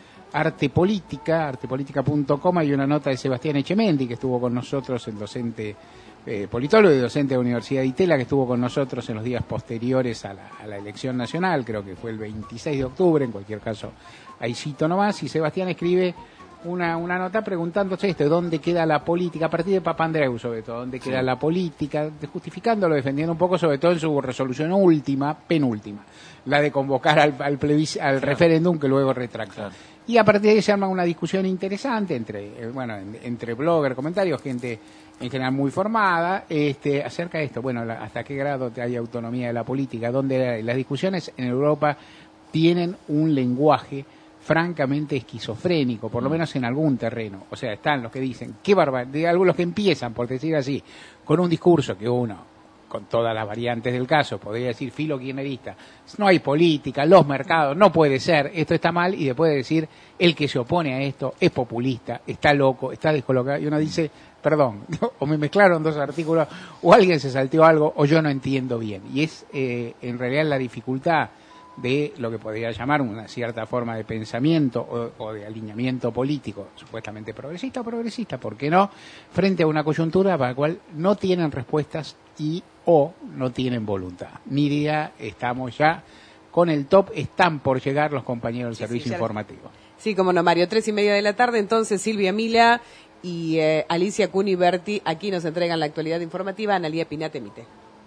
artepolitica.com. Hay una nota de Sebastián Echemendi, que estuvo con nosotros, el docente politólogo y docente de la Universidad de Itela, que estuvo con nosotros en los días posteriores a la elección nacional, creo que fue el 26 de octubre, en cualquier caso, ahí cito nomás, y Sebastián escribe una nota preguntándose dónde queda la política, a partir de Papandreou sobre todo, dónde queda la política, justificándolo, defendiendo un poco, sobre todo en su resolución penúltima, la de convocar al referéndum, que luego retractó. Claro. Y a partir de ahí se arma una discusión interesante entre bloggers, comentarios, gente en general muy formada, acerca de esto. Bueno, hasta qué grado hay autonomía de la política, donde las discusiones en Europa tienen un lenguaje francamente esquizofrénico, por lo menos en algún terreno. O sea, están los que dicen, qué barbaridad, algunos que empiezan, por decir así, con un discurso que uno, con todas las variantes del caso, podría decir filo-kirchnerista, no hay política, los mercados, no puede ser, esto está mal, y después de decir, el que se opone a esto es populista, está loco, está descolocado, y uno dice, perdón, o me mezclaron dos artículos, o alguien se salteó algo, o yo no entiendo bien. Y es en realidad la dificultad de lo que podría llamar una cierta forma de pensamiento o de alineamiento político, supuestamente progresista, ¿por qué no?, frente a una coyuntura para la cual no tienen respuestas o no tienen voluntad. Ni idea, estamos ya con el top, están por llegar los compañeros del servicio informativo. Sí, como no, Mario, 3:30 de la tarde, entonces Silvia Mila y Alicia Cuniberti aquí nos entregan la actualidad informativa. Analía Pinat emite.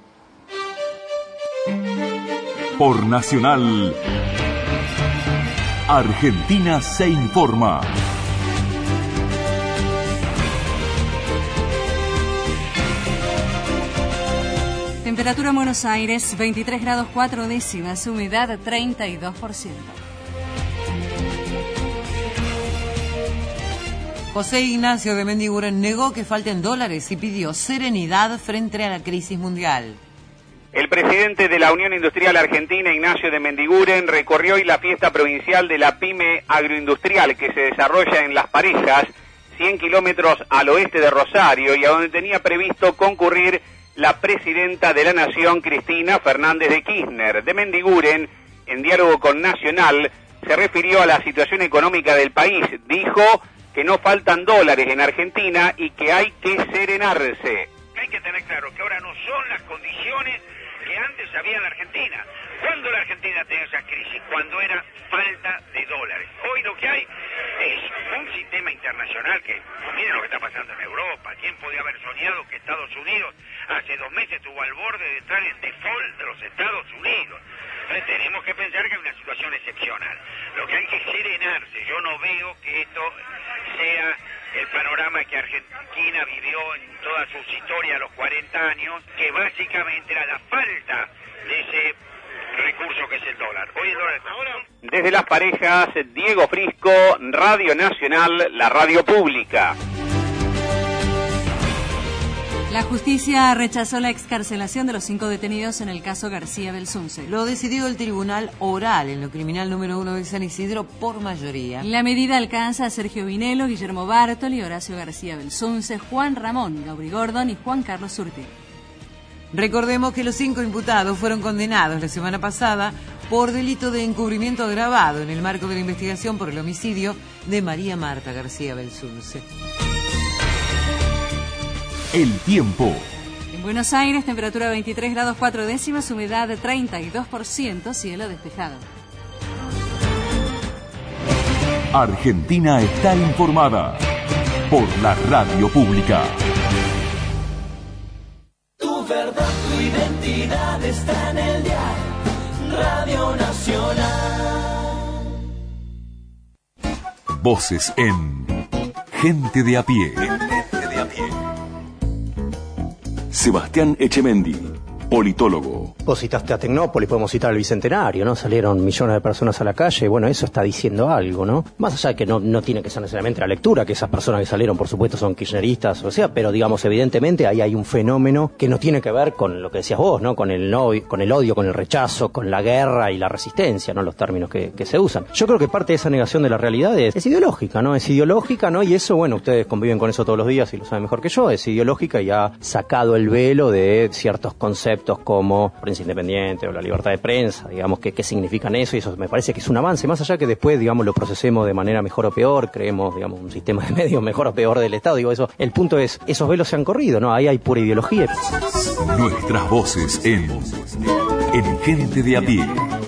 Por Nacional, Argentina se informa. Temperatura en Buenos Aires, 23 grados 4 décimas, humedad 32%. José Ignacio de Mendiguren negó que falten dólares y pidió serenidad frente a la crisis mundial. El presidente de la Unión Industrial Argentina, Ignacio de Mendiguren, recorrió hoy la fiesta provincial de la pyme agroindustrial que se desarrolla en Las Parejas, 100 kilómetros al oeste de Rosario, y a donde tenía previsto concurrir la presidenta de la Nación, Cristina Fernández de Kirchner. De Mendiguren, en diálogo con Nacional, se refirió a la situación económica del país. Dijo que no faltan dólares en Argentina y que hay que serenarse. Hay que tener claro que ahora no son las condiciones que antes había en la Argentina. ¿Cuándo la Argentina tenía esa crisis? Cuando era falta de dólares. Hoy lo que hay es un sistema internacional que, miren lo que está pasando en Europa. ¿Quién podía haber soñado que Estados Unidos hace 2 meses estuvo al borde de entrar en default de los Estados Unidos? Entonces tenemos que pensar que hay una situación excepcional. Lo que hay que serenarse. Yo no veo que esto sea el panorama que Argentina vivió en todas sus historias a los 40 años, que básicamente era la falta de ese recurso que es el dólar. Hoy el dólar está ahora. Desde Las Parejas, Diego Frisco, Radio Nacional, la radio pública. La justicia rechazó la excarcelación de los 5 detenidos en el caso García Belsunce. Lo decidió el Tribunal Oral en lo criminal número 1 de San Isidro por mayoría. La medida alcanza a Sergio Vinelo, Guillermo Bartoli, Horacio García Belsunce, Juan Ramón, Gauri Gordon y Juan Carlos Surti. Recordemos que los 5 imputados fueron condenados la semana pasada por delito de encubrimiento agravado en el marco de la investigación por el homicidio de María Marta García Belsunce. El tiempo. En Buenos Aires, temperatura 23 grados 4 décimas, humedad 32%, cielo despejado. Argentina está informada por la radio pública. Tu verdad, tu identidad está en el diario Radio Nacional. Voces en Gente de a pie. Sebastián Echemendi, politólogo. Vos citaste a Tecnópolis, podemos citar al Bicentenario, ¿no? Salieron millones de personas a la calle, bueno, eso está diciendo algo, ¿no? Más allá de que no tiene que ser necesariamente la lectura, que esas personas que salieron, por supuesto, son kirchneristas, o sea, pero digamos, evidentemente ahí hay un fenómeno que no tiene que ver con lo que decías vos, ¿no? Con el odio, con el rechazo, con la guerra y la resistencia, ¿no? Los términos que se usan. Yo creo que parte de esa negación de la realidad es ideológica, ¿no? Es ideológica, ¿no? Y eso, bueno, ustedes conviven con eso todos los días y lo saben mejor que yo, es ideológica y ha sacado el velo de ciertos conceptos como prensa independiente o la libertad de prensa, digamos, qué significan eso, y eso me parece que es un avance, más allá que después, digamos, lo procesemos de manera mejor o peor, creemos, digamos, un sistema de medios mejor o peor del Estado, digo eso, el punto es, esos velos se han corrido, ¿no? Ahí hay pura ideología. Nuestras voces en Gente de a pie.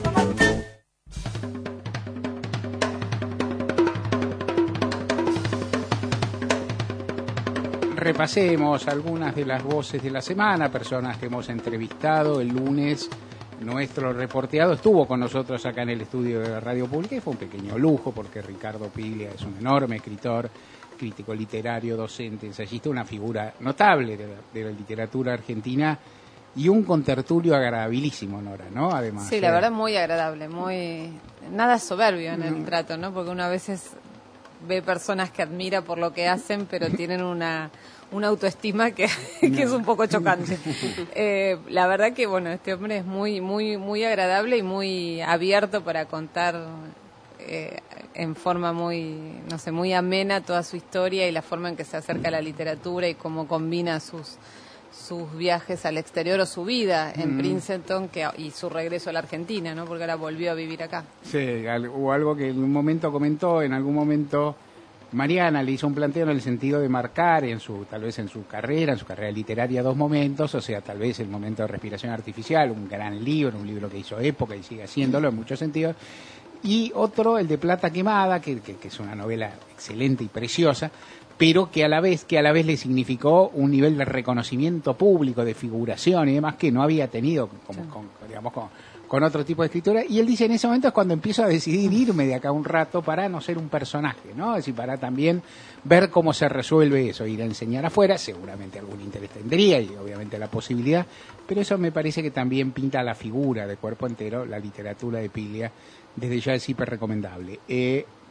Repasemos algunas de las voces de la semana, personas que hemos entrevistado el lunes. Nuestro reporteado estuvo con nosotros acá en el estudio de la Radio Pública y fue un pequeño lujo porque Ricardo Piglia es un enorme escritor, crítico literario, docente, ensayista, una figura notable de la literatura argentina y un contertulio agradabilísimo, Nora, ¿no? Además. Sí, la verdad muy agradable, muy nada soberbio en el trato, ¿no? Porque uno a veces ve personas que admira por lo que hacen, pero tienen una autoestima que es un poco chocante. La verdad que, bueno, este hombre es muy agradable y muy abierto para contar en forma muy amena toda su historia y la forma en que se acerca a la literatura y cómo combina sus viajes al exterior o su vida en Princeton y su regreso a la Argentina, ¿no? Porque ahora volvió a vivir acá. Sí, o algo que en un momento comentó, en algún momento Mariana le hizo un planteo en el sentido de marcar tal vez en su carrera literaria 2 momentos, o sea, tal vez el momento de Respiración Artificial, un gran libro, un libro que hizo época y sigue haciéndolo en muchos sentidos, y otro, el de Plata Quemada, que es una novela excelente y preciosa, pero que a la vez le significó un nivel de reconocimiento público, de figuración y demás que no había tenido con otro tipo de escritura. Y él dice, en ese momento es cuando empiezo a decidir irme de acá un rato para no ser un personaje, ¿no? Es decir, para también ver cómo se resuelve eso, ir a enseñar afuera, seguramente algún interés tendría y obviamente la posibilidad, pero eso me parece que también pinta la figura de cuerpo entero, la literatura de Piglia, desde ya es hiper recomendable.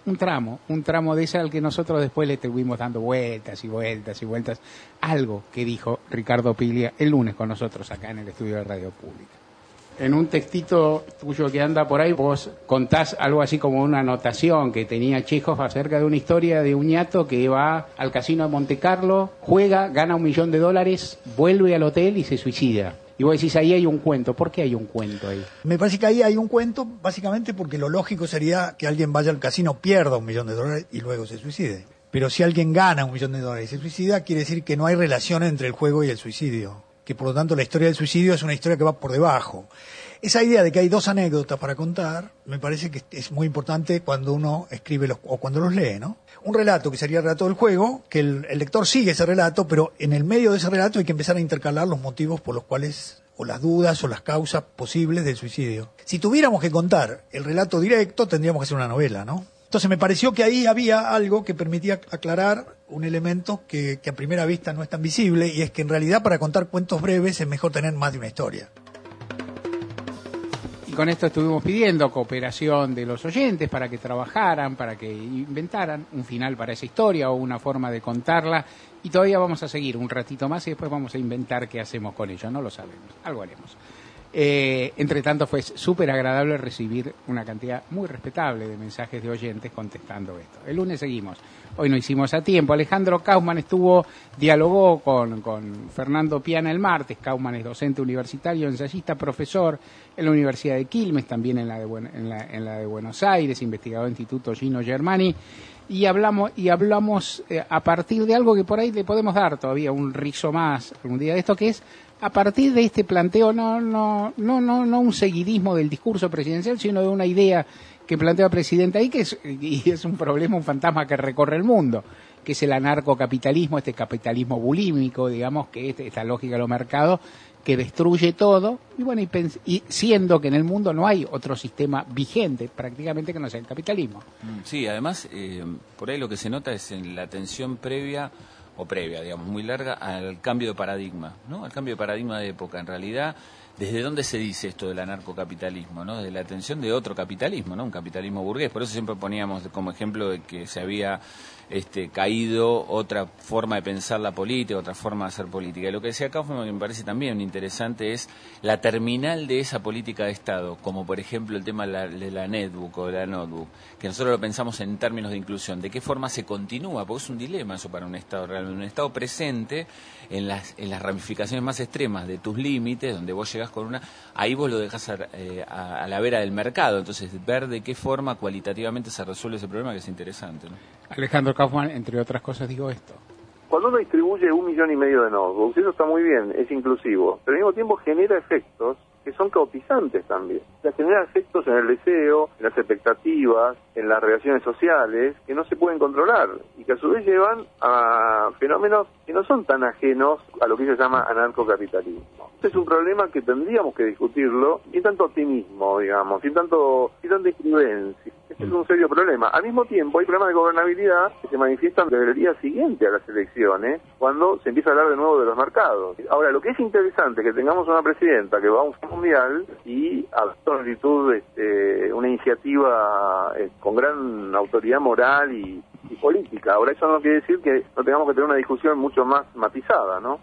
un tramo de ese al que nosotros después le estuvimos dando vueltas y vueltas y vueltas. Algo que dijo Ricardo Piglia el lunes con nosotros acá en el estudio de Radio Pública. En un textito tuyo que anda por ahí, vos contás algo así como una anotación que tenía Chekhov acerca de una historia de un ñato que va al casino de Monte Carlo, juega, gana $1 millón, vuelve al hotel y se suicida. Y vos decís, ahí hay un cuento. ¿Por qué hay un cuento ahí? Me parece que ahí hay un cuento, básicamente porque lo lógico sería que alguien vaya al casino, pierda $1 millón y luego se suicide. Pero si alguien gana $1 millón y se suicida, quiere decir que no hay relación entre el juego y el suicidio. Que por lo tanto la historia del suicidio es una historia que va por debajo. Esa idea de que hay 2 anécdotas para contar, me parece que es muy importante cuando uno escribe o cuando los lee, ¿no? Un relato que sería el relato del juego, que el lector sigue ese relato, pero en el medio de ese relato hay que empezar a intercalar los motivos por los cuales, o las dudas o las causas posibles del suicidio. Si tuviéramos que contar el relato directo, tendríamos que hacer una novela, ¿no? Entonces me pareció que ahí había algo que permitía aclarar un elemento que a primera vista no es tan visible, y es que en realidad para contar cuentos breves es mejor tener más de una historia. Y con esto estuvimos pidiendo cooperación de los oyentes para que trabajaran, para que inventaran un final para esa historia o una forma de contarla, y todavía vamos a seguir un ratito más y después vamos a inventar qué hacemos con ello, no lo sabemos, algo haremos. Entre tanto fue súper agradable recibir una cantidad muy respetable de mensajes de oyentes contestando esto. El lunes seguimos, hoy no hicimos a tiempo. Alejandro Kaufman dialogó con Fernando Piana el martes. Kaufman es docente universitario, ensayista, profesor en la Universidad de Quilmes, también en la de Buenos Aires, investigador del Instituto Gino Germani, y hablamos a partir de algo que por ahí le podemos dar todavía un rizo más algún día de esto, que es a partir de este planteo, no un seguidismo del discurso presidencial, sino de una idea que plantea el presidente ahí, y es un problema, un fantasma que recorre el mundo, que es el anarcocapitalismo, este capitalismo bulímico, digamos, que es esta lógica de los mercados, que destruye todo, y bueno, y siendo que en el mundo no hay otro sistema vigente prácticamente que no sea el capitalismo. Sí, además, por ahí lo que se nota es en la tensión previa, digamos, muy larga, al cambio de paradigma, ¿no? Al cambio de paradigma de época. En realidad, ¿desde dónde se dice esto del anarcocapitalismo, ¿no? Desde la atención de otro capitalismo, ¿no? Un capitalismo burgués. Por eso siempre poníamos como ejemplo de que se había caído otra forma de pensar la política, otra forma de hacer política. Y lo que decía Kaufman, que me parece también interesante, es la terminal de esa política de Estado, como por ejemplo el tema de la netbook o de la notebook, que nosotros lo pensamos en términos de inclusión. ¿De qué forma se continúa? Porque es un dilema eso para un Estado realmente. Un Estado presente en las ramificaciones más extremas de tus límites, donde vos llegás con ahí vos lo dejás a la vera del mercado. Entonces, ver de qué forma cualitativamente se resuelve ese problema, que es interesante, ¿no? Alejandro Kaufman, entre otras cosas, digo esto. Cuando uno distribuye 1,5 millones de notebooks, eso está muy bien, es inclusivo, pero al mismo tiempo genera efectos que son cautizantes también. O sea, genera efectos en el deseo, en las expectativas, en las relaciones sociales, que no se pueden controlar y que a su vez llevan a fenómenos que no son tan ajenos a lo que se llama anarcocapitalismo. Este es un problema que tendríamos que discutirlo sin tanto optimismo, digamos, sin tanta includencia. Este es un serio problema. Al mismo tiempo, hay problemas de gobernabilidad que se manifiestan desde el día siguiente a las elecciones, cuando se empieza a hablar de nuevo de los mercados. Ahora, lo que es interesante es que tengamos una presidenta que va a un foro mundial y adopta una actitud, una iniciativa con gran autoridad moral y política. Ahora, eso no quiere decir que no tengamos que tener una discusión mucho más matizada, ¿no?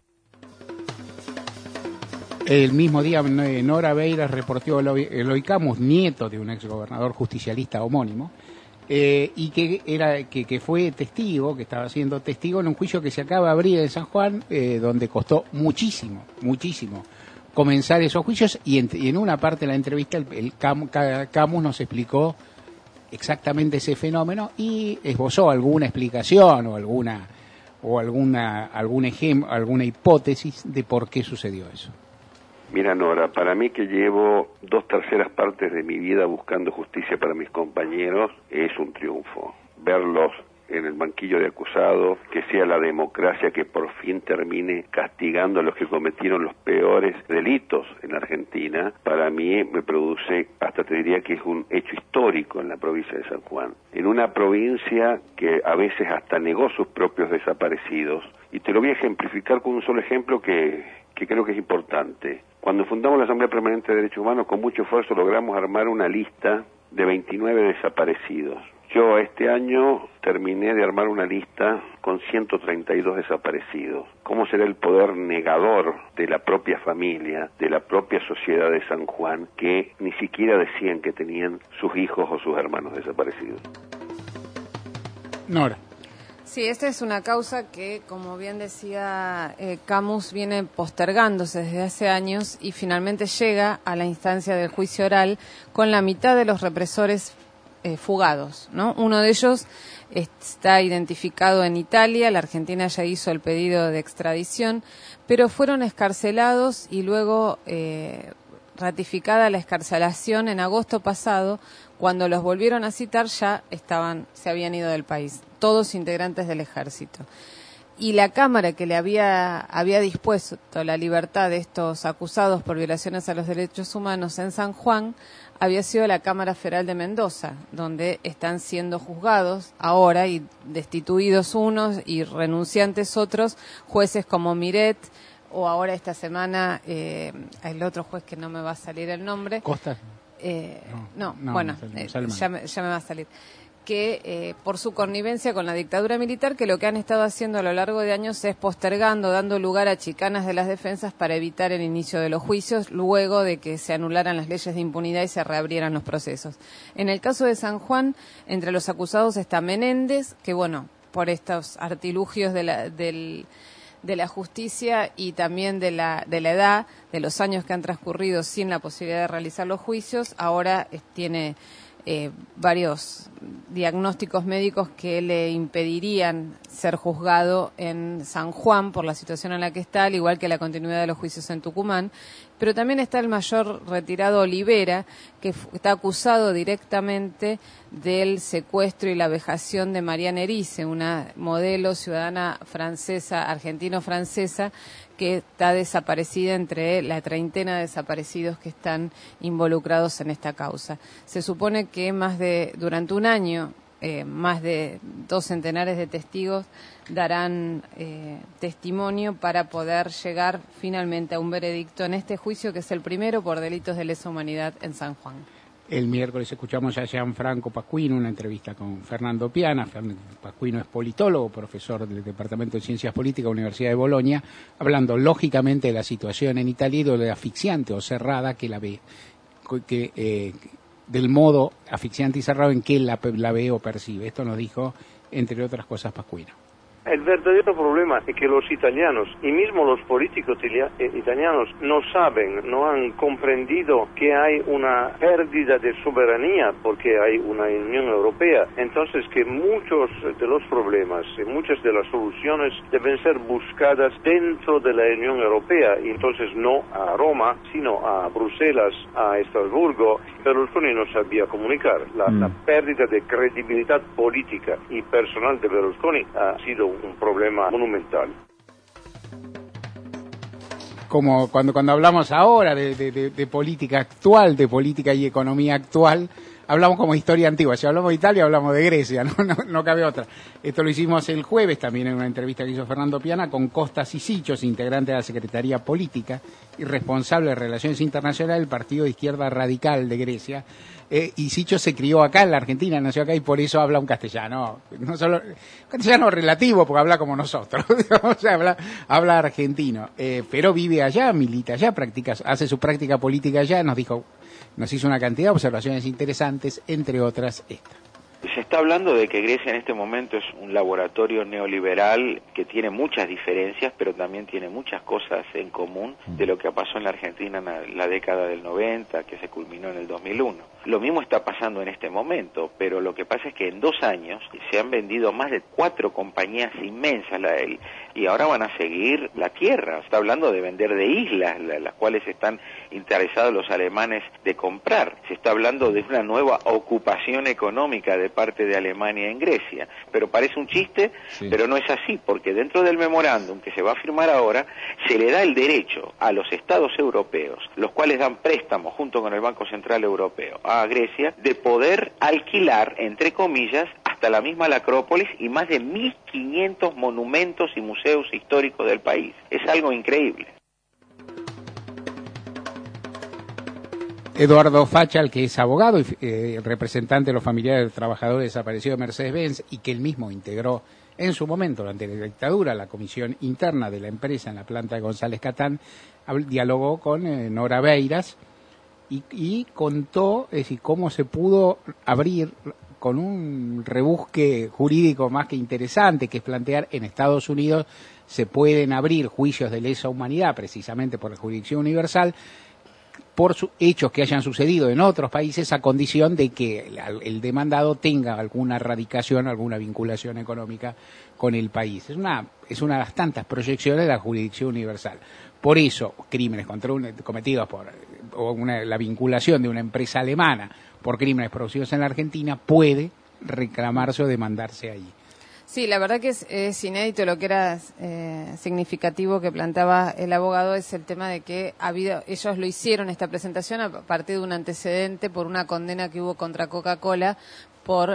El mismo día, Nora Beira reportó Eloy Camus, nieto de un exgobernador justicialista homónimo, y que fue testigo, que estaba siendo testigo en un juicio que se acaba de abrir en San Juan, donde costó muchísimo comenzar esos juicios, y en una parte de la entrevista Camus nos explicó exactamente ese fenómeno y esbozó alguna explicación o alguna hipótesis de por qué sucedió eso. Mira, Nora, para mí, que llevo 2/3 partes de mi vida buscando justicia para mis compañeros, es un triunfo. Verlos en el banquillo de acusados, que sea la democracia que por fin termine castigando a los que cometieron los peores delitos en Argentina, para mí me produce, hasta te diría que es un hecho histórico en la provincia de San Juan. En una provincia que a veces hasta negó sus propios desaparecidos. Y te lo voy a ejemplificar con un solo ejemplo que creo que es importante. Cuando fundamos la Asamblea Permanente de Derechos Humanos, con mucho esfuerzo logramos armar una lista de 29 desaparecidos. Yo este año terminé de armar una lista con 132 desaparecidos. ¿Cómo será el poder negador de la propia familia, de la propia sociedad de San Juan, que ni siquiera decían que tenían sus hijos o sus hermanos desaparecidos? Nora. Sí, esta es una causa que, como bien decía Camus, viene postergándose desde hace años y finalmente llega a la instancia del juicio oral con la mitad de los represores fugados, ¿no? Uno de ellos está identificado en Italia, la Argentina ya hizo el pedido de extradición, pero fueron excarcelados y luego ratificada la excarcelación en agosto pasado, cuando los volvieron a citar ya se habían ido del país, todos integrantes del ejército. Y la Cámara que le había dispuesto la libertad de estos acusados por violaciones a los derechos humanos en San Juan había sido la Cámara Federal de Mendoza, donde están siendo juzgados ahora y destituidos unos y renunciantes otros, jueces como Miret, o ahora esta semana el otro juez que no me va a salir el nombre. ¿Costa? Ya me va a salir. Que por su connivencia con la dictadura militar, que lo que han estado haciendo a lo largo de años es postergando, dando lugar a chicanas de las defensas para evitar el inicio de los juicios, luego de que se anularan las leyes de impunidad y se reabrieran los procesos. En el caso de San Juan, entre los acusados está Menéndez, que por estos artilugios de la justicia y también de la edad, de los años que han transcurrido sin la posibilidad de realizar los juicios, ahora tiene varios diagnósticos médicos que le impedirían ser juzgado en San Juan por la situación en la que está, al igual que la continuidad de los juicios en Tucumán. Pero también está el mayor retirado Olivera, que está acusado directamente del secuestro y la vejación de Marianne Erice, una modelo ciudadana francesa, argentino-francesa, que está desaparecida entre la treintena de desaparecidos que están involucrados en esta causa. Se supone que durante un año, más de 2 centenares de testigos darán testimonio para poder llegar finalmente a un veredicto en este juicio, que es el primero por delitos de lesa humanidad en San Juan. El miércoles escuchamos a Gianfranco Pasquino, una entrevista con Fernando Piana. Pasquino es politólogo, profesor del Departamento de Ciencias Políticas, Universidad de Bolonia, hablando lógicamente de la situación en Italia y de lo asfixiante o cerrada que la ve, del modo asfixiante y cerrado en que la ve o percibe. Esto nos dijo, entre otras cosas, Pasquino. El verdadero problema es que los italianos y mismo los políticos italianos no saben, no han comprendido que hay una pérdida de soberanía porque hay una Unión Europea. Entonces que muchos de los problemas y muchas de las soluciones deben ser buscadas dentro de la Unión Europea y entonces no a Roma, sino a Bruselas, a Estrasburgo. Berlusconi no sabía comunicar. La pérdida de credibilidad política y personal de Berlusconi ha sido un problema monumental. Como cuando hablamos ahora de política actual, de política y economía actual, hablamos como historia antigua. Si hablamos de Italia, hablamos de Grecia, no cabe otra. Esto lo hicimos el jueves también en una entrevista que hizo Fernando Piana con Costas Cicichos, integrante de la Secretaría Política y responsable de Relaciones Internacionales del Partido de Izquierda Radical de Grecia. Y Cicichos se crió acá en la Argentina, nació acá y por eso habla un castellano, no solo castellano relativo, porque habla como nosotros, o sea, habla argentino, pero vive allá, milita allá, hace su práctica política allá, nos hizo una cantidad de observaciones interesantes, entre otras esta. Se está hablando de que Grecia en este momento es un laboratorio neoliberal que tiene muchas diferencias, pero también tiene muchas cosas en común de lo que pasó en la Argentina en la década del 90, que se culminó en el 2001. Lo mismo está pasando en este momento, pero lo que pasa es que en 2 años se han vendido más de 4 compañías inmensas, y ahora van a seguir la tierra. Está hablando de vender de islas, las cuales están interesados los alemanes de comprar. Se está hablando de una nueva ocupación económica de parte de Alemania en Grecia. Pero parece un chiste, sí. Pero no es así, porque dentro del memorándum que se va a firmar ahora, se le da el derecho a los estados europeos, los cuales dan préstamos junto con el Banco Central Europeo a Grecia, de poder alquilar, entre comillas, hasta la misma la Acrópolis y más de 1.500 monumentos y museos históricos del país. Es algo increíble. Eduardo Fachal, que es abogado y representante de los familiares del trabajador desaparecido de Mercedes-Benz y que él mismo integró en su momento, durante la dictadura, la comisión interna de la empresa en la planta de González Catán, dialogó con Nora Beiras y contó cómo se pudo abrir con un rebusque jurídico más que interesante, que es plantear en Estados Unidos se pueden abrir juicios de lesa humanidad, precisamente por la jurisdicción universal, por hechos que hayan sucedido en otros países, a condición de que el demandado tenga alguna radicación, alguna vinculación económica con el país. Es una de las tantas proyecciones de la jurisdicción universal. Por eso, crímenes cometidos por la vinculación de una empresa alemana por crímenes producidos en la Argentina puede reclamarse o demandarse ahí. Sí, la verdad que es inédito. Lo que era significativo que planteaba el abogado es el tema de que ellos lo hicieron, esta presentación, a partir de un antecedente por una condena que hubo contra Coca-Cola por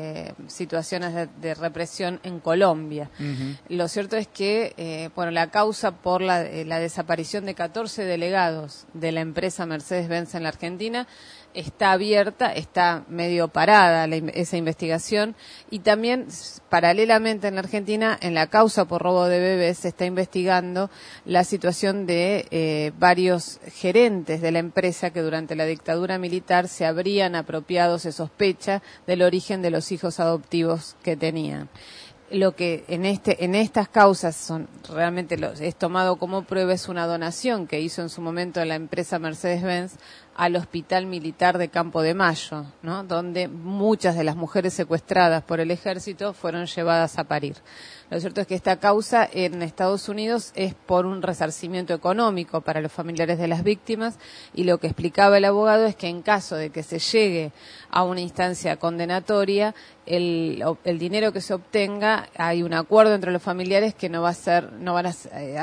situaciones de represión en Colombia. Uh-huh. Lo cierto es que la causa por la desaparición de 14 delegados de la empresa Mercedes-Benz en la Argentina está abierta, está medio parada esa investigación, y también paralelamente en la Argentina, en la causa por robo de bebés, se está investigando la situación de varios gerentes de la empresa que durante la dictadura militar se habrían apropiado, se sospecha, del origen de los hijos adoptivos que tenían. Lo que en estas causas son realmente es tomado como prueba es una donación que hizo en su momento la empresa Mercedes-Benz al Hospital Militar de Campo de Mayo, ¿no? Donde muchas de las mujeres secuestradas por el ejército fueron llevadas a parir. Lo cierto es que esta causa en Estados Unidos es por un resarcimiento económico para los familiares de las víctimas, y lo que explicaba el abogado es que en caso de que se llegue a una instancia condenatoria, el dinero que se obtenga, hay un acuerdo entre los familiares que no van a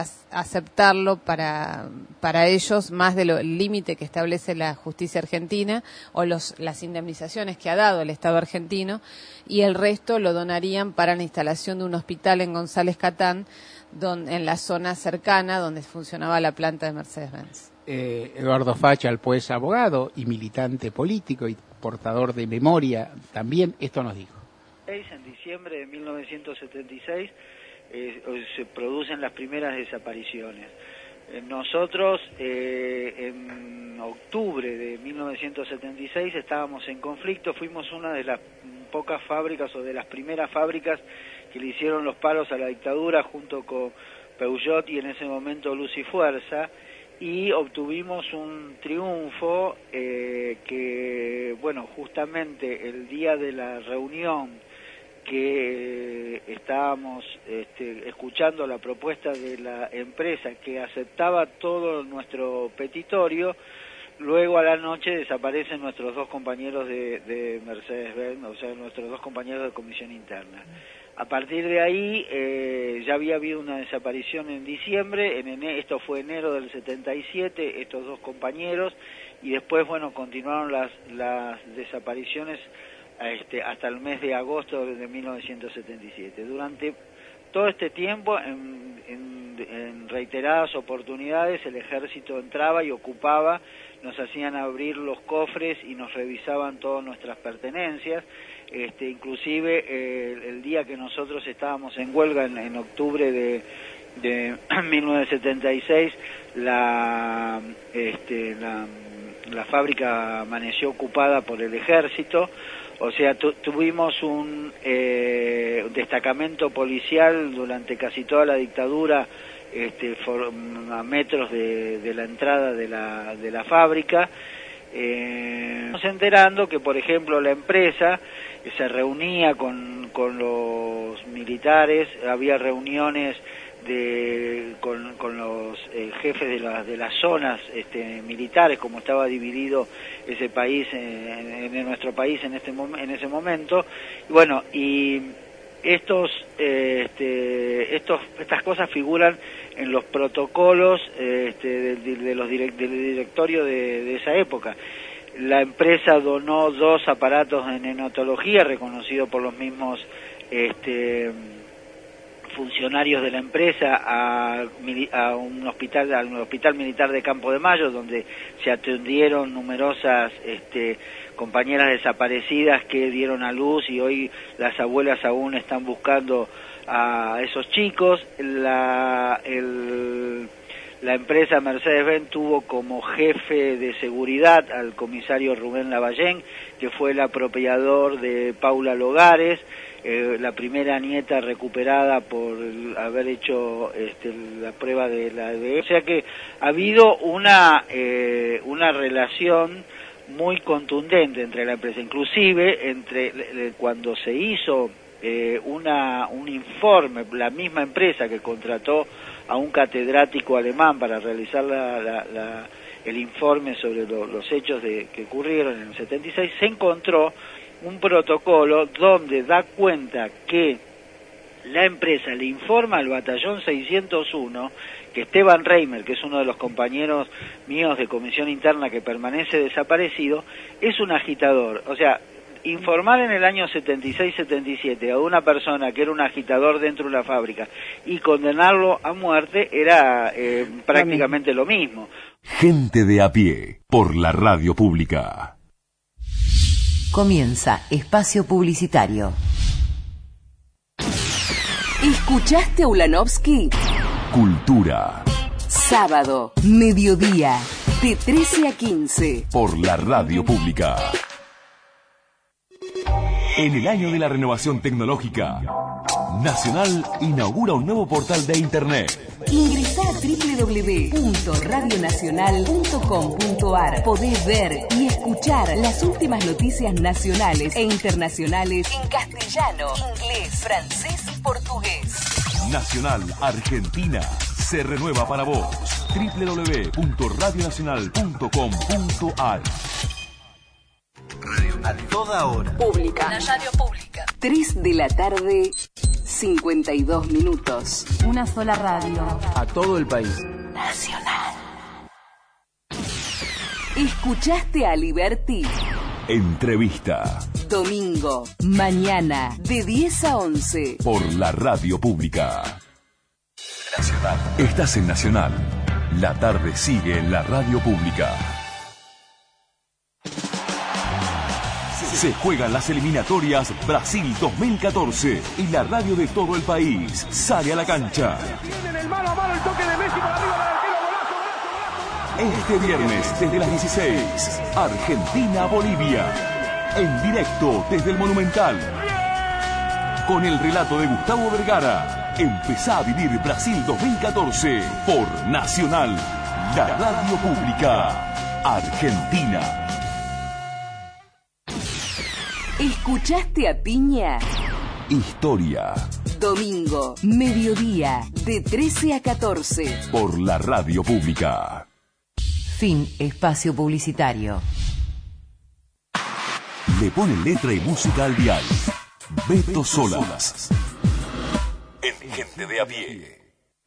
aceptarlo para ellos más del límite que establece la justicia argentina o las indemnizaciones que ha dado el Estado argentino, y el resto lo donarían para la instalación de un hospital en González Catán, en la zona cercana donde funcionaba la planta de Mercedes-Benz. Eduardo Fachal, pues abogado y militante político y portador de memoria, también esto nos dijo. En diciembre de 1976 se producen las primeras desapariciones. Nosotros en octubre de 1976 estábamos en conflicto, fuimos una de las pocas fábricas o de las primeras fábricas que le hicieron los paros a la dictadura junto con Peugeot y en ese momento Luz y Fuerza, y obtuvimos un triunfo que, justamente el día de la reunión que estábamos escuchando la propuesta de la empresa que aceptaba todo nuestro petitorio, luego a la noche desaparecen nuestros dos compañeros de Mercedes-Benz, o sea, nuestros dos compañeros de comisión interna. A partir de ahí ya había habido una desaparición en diciembre, esto fue enero del 77, estos dos compañeros, y después, continuaron las desapariciones hasta el mes de agosto de 1977. Durante todo este tiempo, en reiteradas oportunidades, el ejército entraba y ocupaba, nos hacían abrir los cofres y nos revisaban todas nuestras pertenencias. Inclusive el día que nosotros estábamos en huelga, en octubre de 1976, la fábrica amaneció ocupada por el ejército. O sea, tuvimos un destacamento policial durante casi toda la dictadura, a metros de la entrada de la fábrica. Nos enterando que, por ejemplo, la empresa se reunía con los militares, había reuniones con los jefes de las zonas militares, como estaba dividido ese país en nuestro país en ese momento. Y estas cosas figuran en los protocolos del directorio de esa época. La empresa donó 2 aparatos de neonatología reconocidos por los mismos funcionarios de la empresa al hospital militar de Campo de Mayo, donde se atendieron numerosas compañeras desaparecidas que dieron a luz, y hoy las abuelas aún están buscando a esos chicos. La empresa Mercedes-Benz tuvo como jefe de seguridad al comisario Rubén Lavallén, que fue el apropiador de Paula Logares, la primera nieta recuperada por haber hecho la prueba de la ADN. O sea que ha habido una relación muy contundente entre la empresa, inclusive cuando se hizo un informe, la misma empresa que contrató a un catedrático alemán para realizar el informe sobre los hechos que ocurrieron en el 76, se encontró un protocolo donde da cuenta que la empresa le informa al batallón 601 que Esteban Reimer, que es uno de los compañeros míos de comisión interna que permanece desaparecido, es un agitador. O sea, informar en el año 76-77 a una persona que era un agitador dentro de una fábrica y condenarlo a muerte era prácticamente lo mismo. Gente de a pie, por la radio pública. Comienza Espacio Publicitario. ¿Escuchaste a Ulanovsky? Cultura, Sábado, mediodía, de 13 a 15. por la radio pública. En el año de la renovación tecnológica, Nacional inaugura un nuevo portal de Internet. Ingresá a www.radionacional.com.ar. Podés ver y escuchar las últimas noticias nacionales e internacionales en castellano, inglés, francés y portugués. Nacional Argentina se renueva para vos. www.radionacional.com.ar. A toda hora. Pública. La radio pública. 3 de la tarde, 52 minutos. Una sola radio. A todo el país. Nacional. ¿Escuchaste a Liberty? Entrevista Domingo, mañana, de 10 a 11. por la radio pública. Estás en Nacional. La tarde sigue en la radio pública. Se juegan las eliminatorias Brasil 2014 y la radio de todo el país sale a la cancha. Tienen el mano a mano, el toque de Messi para arriba del arquero, golazo. Este viernes desde las 16, Argentina-Bolivia. En directo desde el Monumental. Con el relato de Gustavo Vergara. Empezá a vivir Brasil 2014 por Nacional, la radio pública. Argentina. ¿Escuchaste a Piña? Historia Domingo, mediodía, de 13 a 14. por la radio pública. Fin Espacio Publicitario. Le pone letra y música al dial. Beto Solas. En Gente de a pie.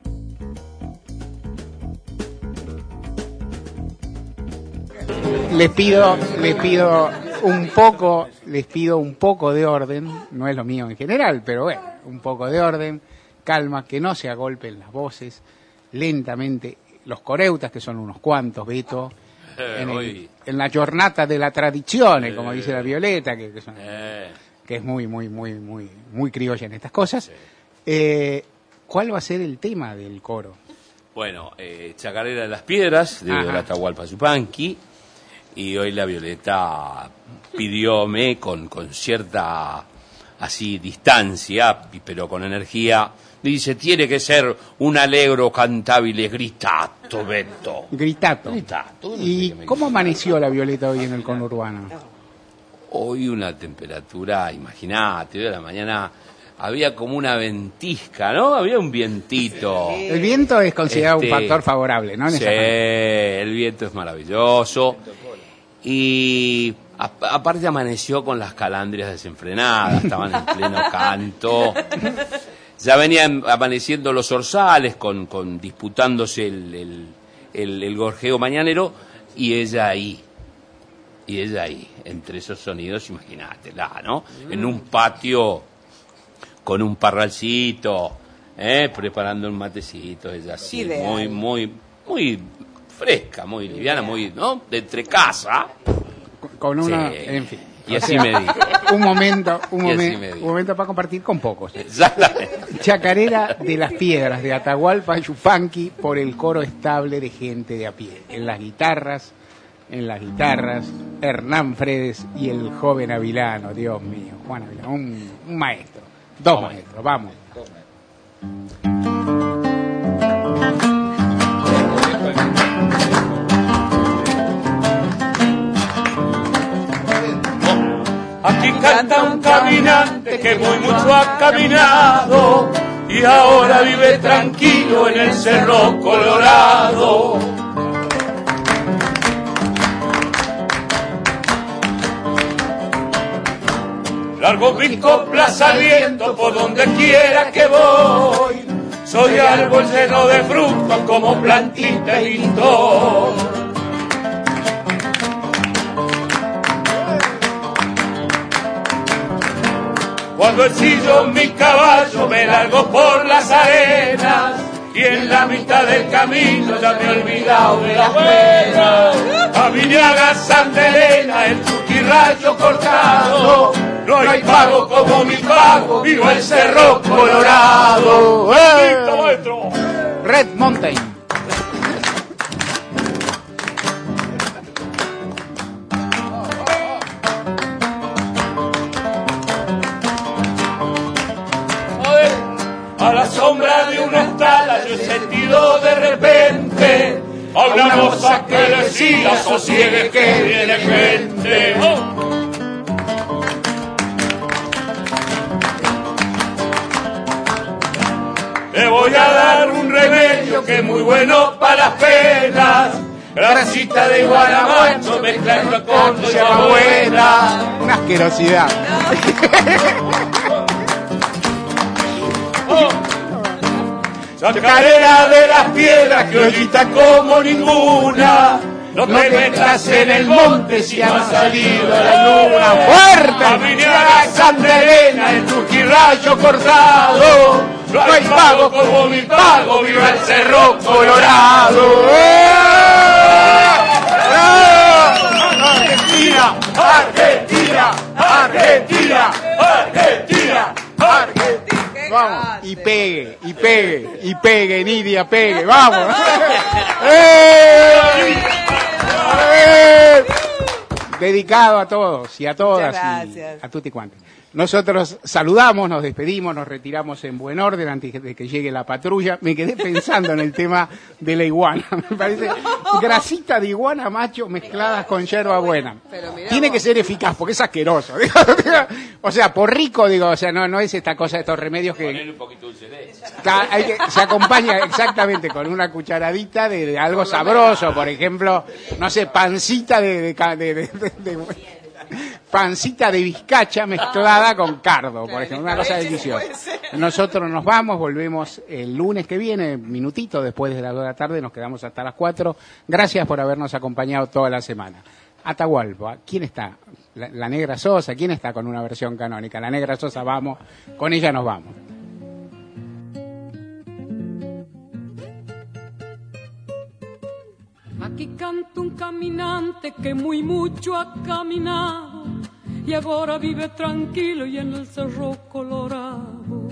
Les pido un poco de orden, no es lo mío en general, pero bueno, un poco de orden, calma, que no se agolpen las voces, lentamente, los coreutas, que son unos cuantos, Beto, en la giornata de la tradizione, como dice la Violeta, que es muy criolla en estas cosas. ¿Cuál va a ser el tema del coro? Bueno, Chacarera de las Piedras, de Ajá. Atahualpa Yupanqui, y hoy la Violeta pidióme con cierta así distancia, pero con energía, dice, tiene que ser un allegro cantabile gritato, Beto. Gritato. ¿Y cómo amaneció la Violeta hoy en el conurbano? Hoy una temperatura, imagínate, hoy de la mañana había como una ventisca, ¿no? Había un vientito. El viento es considerado un factor favorable, ¿no? En Sí, esa parte. el viento es maravilloso. Y aparte amaneció con las calandrias desenfrenadas, estaban en pleno canto. Ya venían amaneciendo los orzales disputándose el gorjeo mañanero, y ella ahí, entre esos sonidos, imagínatela, ¿no? En un patio con un parralcito, Preparando un matecito, ella así, Ideal. muy fresca, muy liviana, muy, ¿no? De entre casa. Con una, Sí. en fin. Y así me dijo. Un momento me dijo. para compartir con pocos. Exactamente. Chacarera de las Piedras de Atahualpa Yupanqui por el coro estable de gente de a pie. En las guitarras, Hernán Fredes y el joven Avilano, Dios mío, Juan Avilano, un maestro, dos maestros, vamos. Aquí canta un caminante que muy mucho ha caminado y ahora vive tranquilo en el Cerro Colorado. Largo mis coplas al viento por donde quiera que voy. Soy árbol lleno de frutos como plantita y listón. Cuando ensillo mi caballo me largo por las arenas y en la mitad del camino ya me he olvidado de las penas. A Viñaga, Santa Elena, el Chuquirrayo cortado, no hay pago como mi pago, viva el Cerro Colorado. ¡Listo, maestro! Red Mountain. A la sombra de una estala yo he sentido de repente a una moza que decía sosiegue que viene gente. Te voy a dar un remedio que es muy bueno para las penas. Grasita de guanamacho mezclando con hierbabuena. Una asquerosidad. Chacarera de las Piedras, que ollita como ninguna. No te metas en el monte si no ha salido la luna. ¡Fuerte! A Viñaga, Santa Elena, el Chuquirrayo cortado. No hay pago como mi pago, viva el Cerro Colorado. Argentina, Argentina, Argentina, Argentina, Argentina. Vamos. Y pegue, Nidia, pegue, vamos. Dedicado a todos y a todas y a tutti quanti. Nosotros saludamos, nos despedimos, nos retiramos en buen orden antes de que llegue la patrulla. Me quedé pensando en el tema de la iguana. Me parece grasita de iguana macho mezcladas con hierbabuena. Tiene que ser eficaz porque es asqueroso. O sea, por rico, digo, o sea, no es esta cosa de estos remedios que... Ponerle un poquito dulce de leche. Se acompaña exactamente con una cucharadita de algo sabroso, por ejemplo, no sé, pancita pancita de bizcacha mezclada con cardo, por ejemplo, una cosa deliciosa. Nosotros nos vamos, volvemos el lunes que viene, minutito después de las 2 de la tarde, nos quedamos hasta las 4. Gracias por habernos acompañado toda la semana. Atahualpa, ¿quién está? La Negra Sosa, ¿quién está con una versión canónica? La Negra Sosa, vamos, con ella nos vamos. Aquí canta un caminante que muy mucho ha caminado y ahora vive tranquilo y en el Cerro Colorado.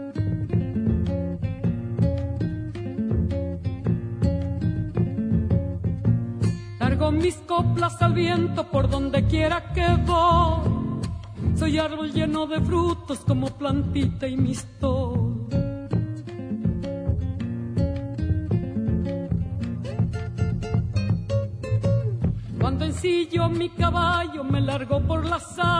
Largo mis coplas al viento por donde quiera que voy. Soy árbol lleno de frutos como plantita y mistol. Cuando ensillo mi caballo me largo por las